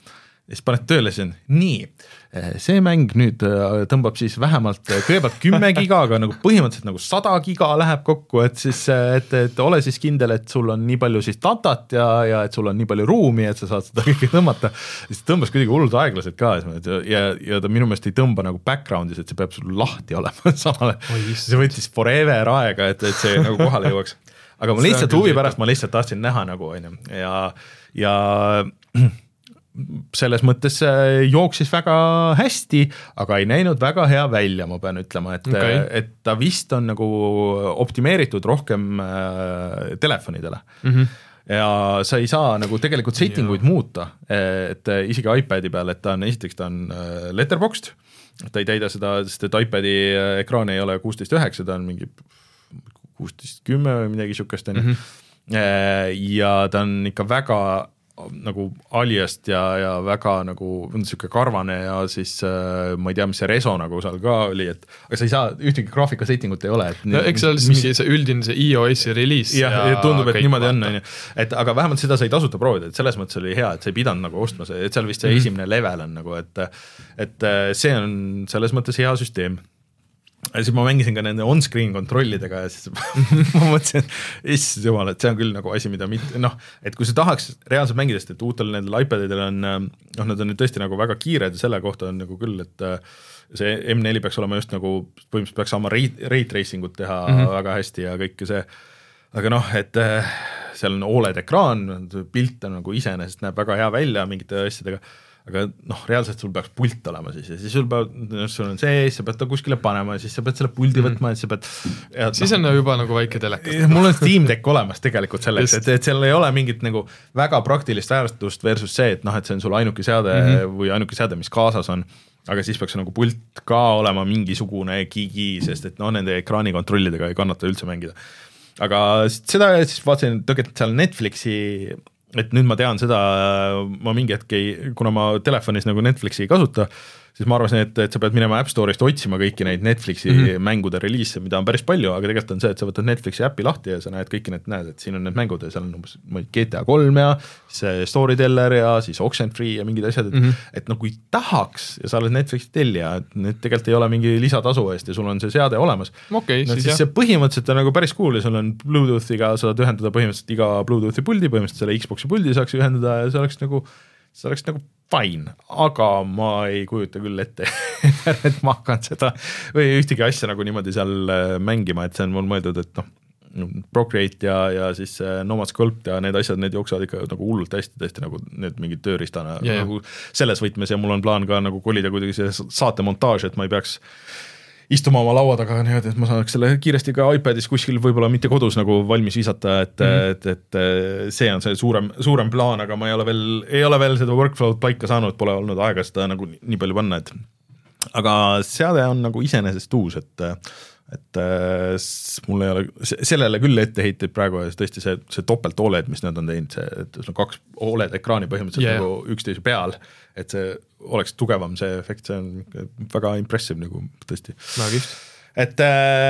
siis paned tööle, see on nii, see mäng nüüd tõmbab siis vähemalt kõigepealt kümme giga, aga nagu põhimõtteliselt nagu sada giga läheb kokku, et siis, et, et ole siis kindel, et sul on nii palju siis datat ja, ja et sul on nii palju ruumi, et sa saad seda kõike tõmmata. Siis tõmbas kuidagi hullult aeglaselt ka ja, ja ta minu meelest ei tõmba nagu backgroundis, et see peab sul lahti olema samale. See võttis forever aega, et, et see nagu kohale jõuaks. Aga ma lihtsalt huvi pärast, ma lihtsalt tahtsin näha nagu, ja, ja selles mõttes jooksis väga hästi, aga ei näinud väga hea välja, ma pean ütlema, et, okay. et ta vist on nagu optimeeritud rohkem äh, telefonidele. Mm-hmm. Ja sa ei saa nagu tegelikult settinguid ja. muuta, et isegi iPadi peal, et ta on, esiteks ta on letterboxed, ta ei täida seda, sest et iPadi ekraan ei ole kuusteist üheksa, ta on mingi kuusteist kümme või midagi sihukest, mm-hmm. ja ta on ikka väga nagu aliast ja, ja väga nagu niisugune karvane ja siis äh, ma ei tea, mis see reso nagu seal ka oli, et aga sa ei saa, ühtegi graafikasettingut ei ole. Et no, eks see oli mis... mingi see üldine see iOS-i release. Ja, ja, ja tundub, et niimoodi on, on ju. Et aga vähemalt seda sai tasuta proovida, et selles mõttes oli hea, et sa ei pidanud nagu ostma see, et seal vist see mm-hmm. esimene level on nagu, et, et see on selles mõttes hea süsteem. Ja siis ma mängisin ka nende on-screen kontrollidega ja siis ma mõtlesin, issand jumal, et see on küll nagu asi, mida mitte, noh, et kui sa tahaks reaalselt mängida, sest et uutel nendel iPadidel on, noh, nad on nüüd tõesti nagu väga kiired ja selle kohta on nagu küll, et see M neli peaks olema just nagu, põhimõtteliselt peaks saama ray tracing ut teha mm-hmm. väga hästi ja kõik see, aga noh, et seal on O L E D ekraan, pilt on nagu iseenesest näeb väga hea välja mingite asjadega, aga noh, reaalselt sul peaks pult olema siis ja siis sul, peab, sul on see, sa pead ta kuskile panema ja siis sa pead selle puldi võtma ja sa pead ja, siis no, on juba nagu väike telekas. Mul on Steam Deck olemas tegelikult selleks, et, et seal ei ole mingit nagu väga praktilist väärtust versus see, et noh, et see on sul ainuke seade mm-hmm. või ainuke seade, mis kaasas on, aga siis peaks nagu pult ka olema mingisugune gigi, sest et no nende ekraani kontrollidega ei kannata üldse mängida. Aga seda siis vaatasin tegelikult seal Netflixi, et nüüd ma tean seda, ma mingi hetk ei, kuna ma telefonis nagu Netflixi ei kasuta, siis ma arvasin, et, et sa pead minema App Store'ist otsima kõiki neid Netflixi mm-hmm. mängude reliise, mida on päris palju, aga tegelikult on see, et sa võtad Netflixi äppi lahti ja sa näed kõiki need, näed, et siin on need mängud ja seal on umbes G T A kolm ja siis Storyteller ja siis Oxenfree ja mingid asjad, et, mm-hmm. et no kui tahaks ja sa oled Netflixi tellija, et need tegelikult ei ole mingi lisatasu eest ja sul on see seade olemas, okay, no siis, siis see põhimõtteliselt on nagu päris cool ja sul on Bluetoothiga, saad ühendada põhimõtteliselt iga Bluetoothi puldi, põhimõtteliselt selle Xboxi puldi saaks ühendada ja see oleks nagu see oleks nagu fine, aga ma ei kujuta küll ette, et ma hakkan seda või ühtegi asja nagu niimoodi seal mängima, et see on mul mõeldud, et noh, Procreate ja, ja siis Nomad Sculpt ja need asjad, need jooksevad ikka nagu hullult hästi, tõesti nagu need mingid tööriistana yeah, nagu selles võtmes ja mul on plaan ka nagu kolida kuidagi see saate montaaž, et ma ei peaks istuma oma laua taga niimoodi, et ma saaks selle kiiresti ka iPadis kuskil võib-olla mitte kodus nagu valmis visata, et, mm-hmm. et, et see on see suurem, suurem plaan, aga ma ei ole veel, ei ole veel seda workflow'd paika saanud, pole olnud aega seda nagu nii palju panna, et aga seade on nagu iseenesest uus, et et mul ei ole, sellele küll etteheiteid praegu ja tõesti see, see topelt O L E D, mis nad on teinud, see, et see on kaks O L E D ekraani põhimõtteliselt yeah. nagu üksteise peal, et see oleks tugevam see efekt, see on väga impressive nagu tõesti. Väga just. Et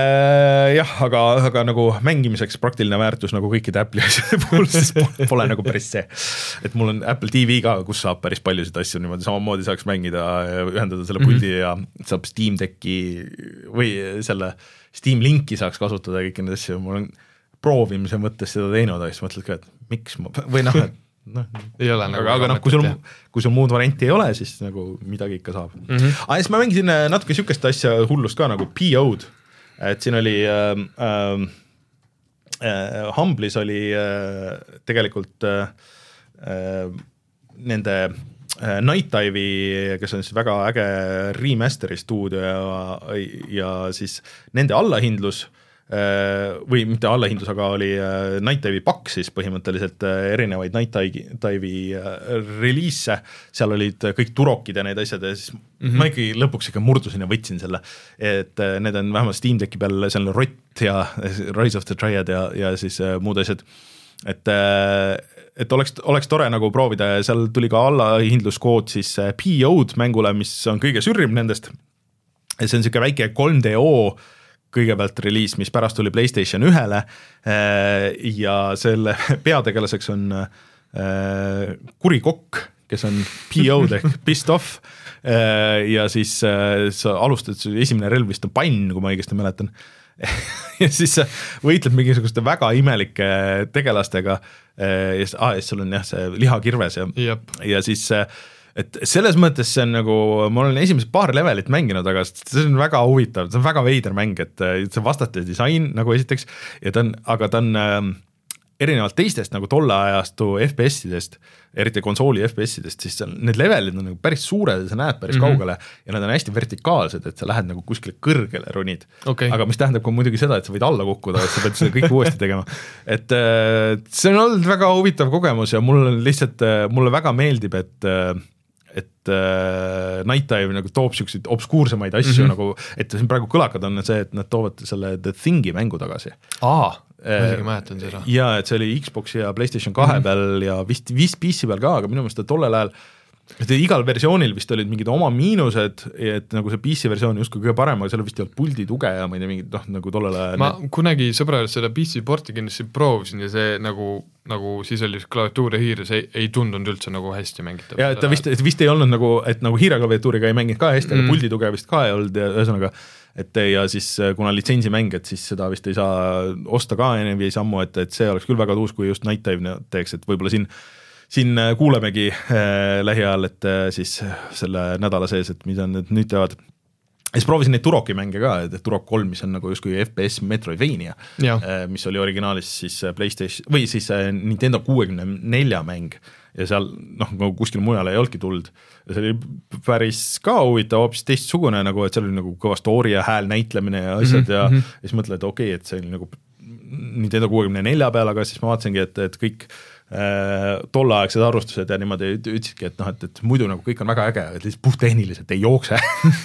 äh, jah, aga, aga nagu mängimiseks praktiline väärtus nagu kõikide Apple'i asjade puhul, siis pole nagu päris see. Et mul on Apple T V ka, kus saab päris paljusid asju niimoodi, samamoodi saaks mängida ja ühendada selle puldi mm-hmm. ja saab Steam Decki või selle Steam Linki saaks kasutada ja kõiki neid asju. Mul on proovimise mõttes seda teinud, aga siis mõtled ka, et miks ma, või noh, et No, ei ole nagu aga, aga noh, kui sul, kui sul muud varianti ei ole, siis nagu midagi ikka saab. Mm-hmm. Aga siis ma mängisin natuke sükest asja hullust ka nagu P O-d, et siin oli äh, äh, Humble'is oli äh, tegelikult äh, nende äh, Night Dive'i, kes on siis väga äge remasteri stuudio ja, ja siis nende allahindlus või mitte allahindlus, aga oli Night Dive'i pakk siis põhimõtteliselt erinevaid Night Dive'i reliise, seal olid kõik turokid ja need asjad ja siis mm-hmm. ma ikkagi lõpuks ikka murdusin ja võtsin selle, et need on vähemalt Steam Decki peal, seal on Rott ja Rise of the Triad ja, ja siis muud asjad, et et oleks, oleks tore nagu proovida ja seal tuli ka allahindluskood siis P O-d mängule, mis on kõige sürrim nendest, see on siuke väike kolm D O kõigepealt reliis, mis pärast tuli PlayStation ühele ja selle peategelaseks on kuri kokk, kes on P O-d ehk pissed off ja siis sa alustad, esimene relv vist on pann, kui ma õigesti mäletan ja siis sa võitled mingisuguste väga imelike tegelastega ja siis, ah, siis sul on jah see lihakirves ja, yep. ja siis et selles mõttes see on nagu, ma olen esimesed paar levelit mänginud, aga see on väga huvitav, see on väga veider mäng, et see vastate disain nagu esiteks ja ta on, aga ta on äh, erinevalt teistest nagu tolle ajastu F P S-idest, eriti konsooli F P S-idest, siis need levelid on nagu päris suured ja sa näed päris mm-hmm. kaugele ja nad on hästi vertikaalsed, et sa lähed nagu kuskile kõrgele ronid. Okay. Aga mis tähendab ka muidugi seda, et sa võid alla kukkuda, et sa pead seda kõik uuesti tegema. Et äh, see on olnud väga huvitav kogemus ja mul on lihtsalt, äh, mulle väga meeldib, et äh, et äh, Night Dive nagu toob siukseid obskuursemaid asju mm-hmm. nagu, et siin praegu kõlakad on see, et nad toovad selle The Thingi mängu tagasi. Aa, ma isegi mäletan seda. Ja, et see oli Xbox ja PlayStation kahe mm-hmm. peal ja vist, vist P C peal ka, aga minu meelest tollel ajal et igal versioonil vist olid mingid oma miinused, et nagu see P C versioon justkui kõige parem, aga seal vist ei olnud puldi tuge ja ma ei tea, mingid noh, nagu tollel ajal ma need... kunagi sõbrajal seda P C porti kindlasti proovisin ja see nagu, nagu siis oli klaviatuur ja hiir ja see ei, ei tundunud üldse nagu hästi mängitav. Ja ta vist, vist ei olnud nagu, et nagu hiireklaviatuuriga ei mänginud ka hästi, aga mm. puldi tuge vist ka ei olnud ja ühesõnaga, et ja siis kuna litsentsimäng, et siis seda vist ei saa osta ka enam või sammu, et, et see oleks küll väga tuus, kui just Night Dive teeks, et võib-olla siin siin kuulemegi äh, lähiajal, et äh, siis selle nädala sees, et mida need nüüd teevad. Ja siis proovisin neid Turoki mänge ka, et Turok kolm, mis on nagu justkui F P S Metroidvania, äh, mis oli originaalis siis PlayStation või siis äh, Nintendo kuuekümne nelja mäng ja seal noh, nagu kuskil mujal ei olnudki tuld. Ja see oli päris ka huvitav, hoopis teistsugune, nagu, et seal oli nagu kõva story ja hääl näitlemine ja asjad mm-hmm. ja, mm-hmm. ja siis mõtled, et okei, okay, et see oli nagu Nintendo kuuekümne nelja peal, aga siis ma vaatasingi, et, et kõik tolleaegsed arvustused ja niimoodi ütlesidki, et noh, et, et muidu nagu kõik on väga äge, et lihtsalt puhttehniliselt ei jookse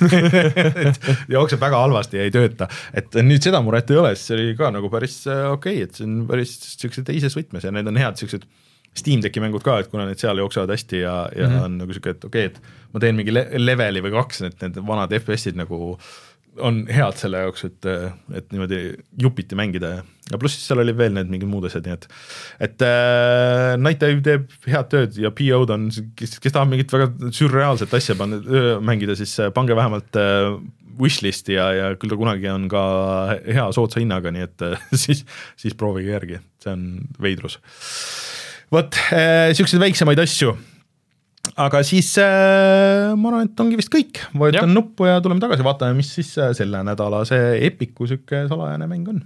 jookseb väga halvasti ja ei tööta, et nüüd seda muret ei ole, siis see oli ka nagu päris okei okay,, et see on päris siuksed teises võtmes ja need on head siuksed Steam Decki mängud ka, et kuna need seal jooksevad hästi ja, ja mm-hmm. on nagu siuke, et okei okay,, et ma teen mingi le- leveli või kaks, et need vanad F P S-id nagu on head selle jaoks, et, et niimoodi jupiti mängida ja pluss seal oli veel need mingid muud asjad, nii et et äh, Night Dive teeb head tööd ja P O-d on, kes, kes tahab mingit väga sürreaalset asja panna, mängida, siis pange vähemalt äh, wishlisti ja, ja küll ta kunagi on ka hea soodsa hinnaga, nii et äh, siis, siis proovige järgi, see on veidrus. Vot, äh, siukseid väiksemaid asju. Aga siis äh, ma arvan, et ongi vist kõik. Vajutan ja. nuppu ja tuleme tagasi, vaatame, mis siis selle nädala see Epiku sükke salajane mäng on.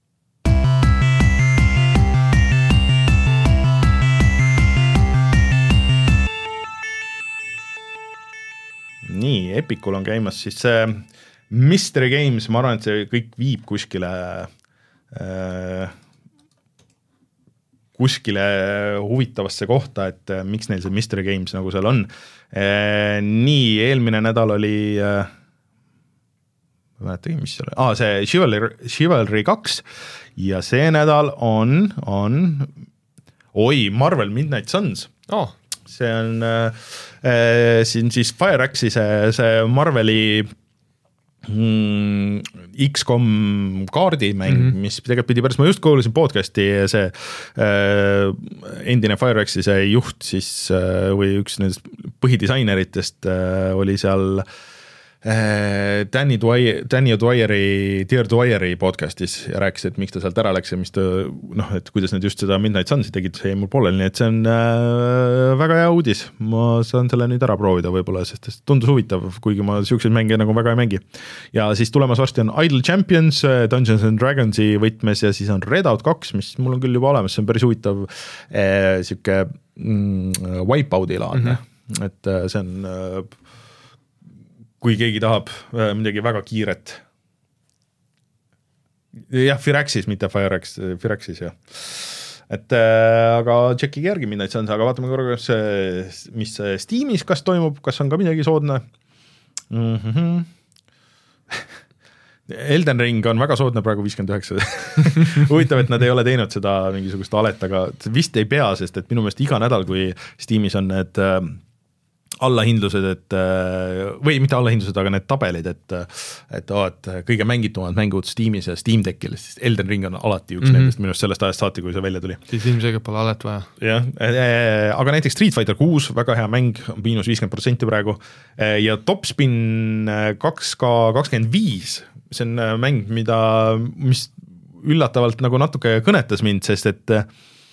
Nii, Epicul on käimas siis see Mystery Games, ma arvan, et see kõik viib kuskile äh, kuskile huvitavasse kohta, et miks neil see Mystery Games nagu seal on. Nii, eelmine nädal oli, ma mäletagi, mis seal oli, ah, see Chivalry, Chivalry kaks ja see nädal on, on, oi, Marvel Midnight Suns. Oh. See on äh, siin siis Fireaxi see, see Marveli Mm, X COM kaardimäng, mm-hmm. mis tegelikult pidi päris, ma just kuulasin podcasti see äh, endine Fireaxi see juht siis äh, või üks nendest põhidisaineritest äh, oli seal äh, Danny Dwyer, Danny Dwyeri, Dear Dwyeri podcastis ja rääkis, et miks ta sealt ära läks ja mis ta, noh, et kuidas nad just seda Midnight Sunsi tegid, see jäi mul pooleli, nii et see on äh, väga hea uudis, ma saan selle nüüd ära proovida võib-olla, sest tundus huvitav, kuigi ma siukseid mänge nagu väga ei mängi. Ja siis tulemas varsti on Idle Champions, Dungeons and Dragonsi võtmes ja siis on Redout kaks, mis mul on küll juba olemas, see on päris huvitav äh, siuke mm, Wipeout'i laadne, mm-hmm. et äh, see on äh, kui keegi tahab midagi väga kiiret. Jah, Firaxis, mitte Fireax, Firaxis, jah. Et äh, aga tšekkige järgi Midnight Suns, aga vaatame korra, kas, mis Steamis kas toimub, kas on ka midagi soodne. Mm-hmm. Elden Ring on väga soodne praegu viiskümmend üheksa. Huvitav, et nad ei ole teinud seda mingisugust alet, aga vist ei pea, sest et minu meelest iga nädal, kui Steamis on need äh, allahindlused, et või mitte allahindlused, aga need tabelid, et et, oh, et kõige mängitumad mängud Steamis ja Steam Deckil, sest Elden Ring on alati üks mm -hmm. nendest minust sellest ajast saati, kui see välja tuli. siis ilmselgelt pole alet vaja. jah, aga näiteks Street Fighter kuus, väga hea mäng, miinus viiskümmend protsenti praegu ja Topspin kaks K kakskümmend viis, see on mäng, mida, mis üllatavalt nagu natuke kõnetas mind, sest et äh,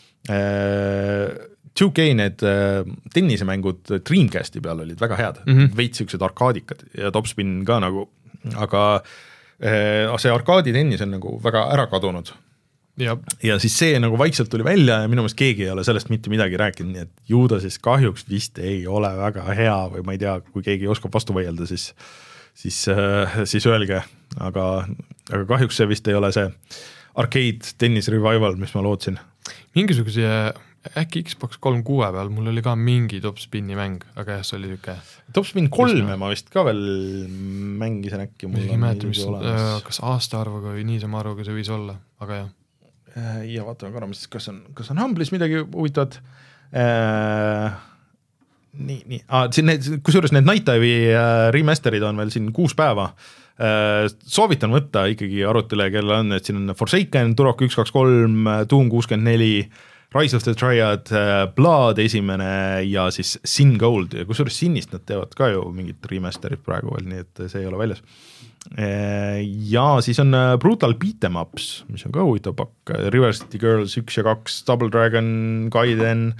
two K need äh, tennisemängud Dreamcasti peal olid väga head mm, -hmm. veits siuksed arkaadikad ja Topspin ka nagu, aga äh, see arkaaditennis on nagu väga ära kadunud. Ja. ja siis see nagu vaikselt tuli välja ja minu meelest keegi ei ole sellest mitte midagi rääkinud, nii et ju ta siis kahjuks vist ei ole väga hea või ma ei tea, kui keegi oskab vastu võidelda, siis siis, äh, siis öelge, aga, aga kahjuks see vist ei ole see arcade tennis revival, mis ma lootsin. Mingisuguse äkki Xbox kolm kuue peal, mul oli ka mingi Topspini mäng, aga jah, see oli niisugune Topspin kolme ma vist ka veel mängisin äkki. Mul on mäleta, mis, kas aastaarvuga või niisama arvuga see võis olla, aga jah. Ja vaatame korra, kas on, kas on Humble'is midagi huvitavat. Äh, nii, nii. Ah, siin need, kusjuures need Night Dive'i remasterid on veel siin kuus päeva. Soovitan võtta ikkagi arutile, kelle on, et siin on Forsaken, Turok üks kaks kolm, Doom kuuskümmend neli, Rise of the Triad, Blood esimene ja siis Sin Gold ja kusjuures Sinist nad teevad ka ju mingit remasterit praegu veel, nii et see ei ole väljas. Ja siis on Brutal Beat'em Ups, mis on ka huvitav pakk, River City Girls üks ja kaks, Double Dragon, Gaiden,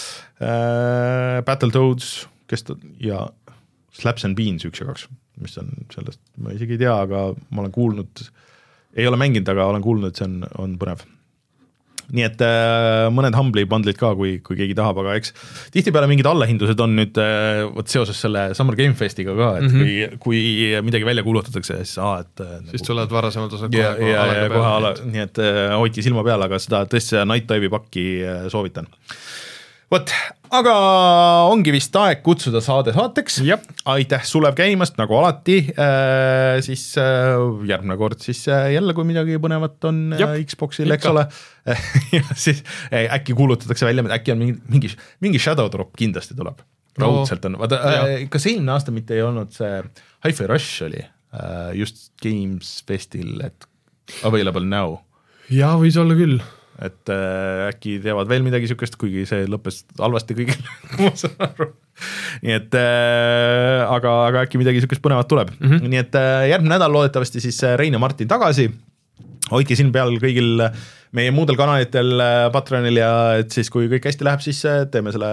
Battletoads, kes ta, ja Slaps and Beans üks ja kaks, mis on sellest, ma isegi ei tea, aga ma olen kuulnud, ei ole mänginud, aga olen kuulnud, et see on, on põnev. Nii et äh, mõned Humble'i bundlid ka, kui, kui keegi tahab, aga eks tihtipeale mingid allahindlused on nüüd äh, võt seoses selle Summer Game Festiga ka, et mm -hmm. kui, kui midagi välja kuulutatakse, siis aa, et äh, siis nagu, tulevad varasemalt osad kohe, ja, kohe, ja, ja, kohe ala, nii et äh, hoiti silma peal, aga seda tõesti Night Dive'i pakki äh, soovitan. Vot, aga ongi vist aeg kutsuda saade saateks. Aitäh Sulev käimast, nagu alati, äh, siis äh, järgmine kord siis äh, jälle, kui midagi põnevat on äh, Xboxil, eks ole. ja siis äh, äkki kuulutatakse välja, äkki on mingi, mingi, mingi Shadow Drop kindlasti tuleb. Raudselt on. Vaata, äh, kas eelmine aasta mitte ei olnud see Hi-Fi Rush oli äh, just Games Festil, et available now? Jaa, võis olla küll. Et äh, äkki teevad veel midagi sükest, kuigi see lõppes halvasti kõigil, ma saan aru. Nii et äh, aga, aga äkki midagi sükest põnevat tuleb. Mm -hmm. Nii et äh, järgmine nädal loodetavasti siis Rein ja Martin tagasi. Hoidke siin peal kõigil meie muudel kanalitel, Patreonil ja et siis kui kõik hästi läheb, siis teeme selle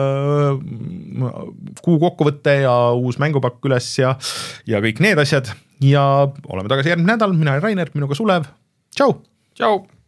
äh, kuu kokkuvõtte ja uus mängupakk üles ja, ja kõik need asjad. Ja oleme tagasi järgmine nädal, mina olen Rainer, minuga Sulev. Tšau! Tšau!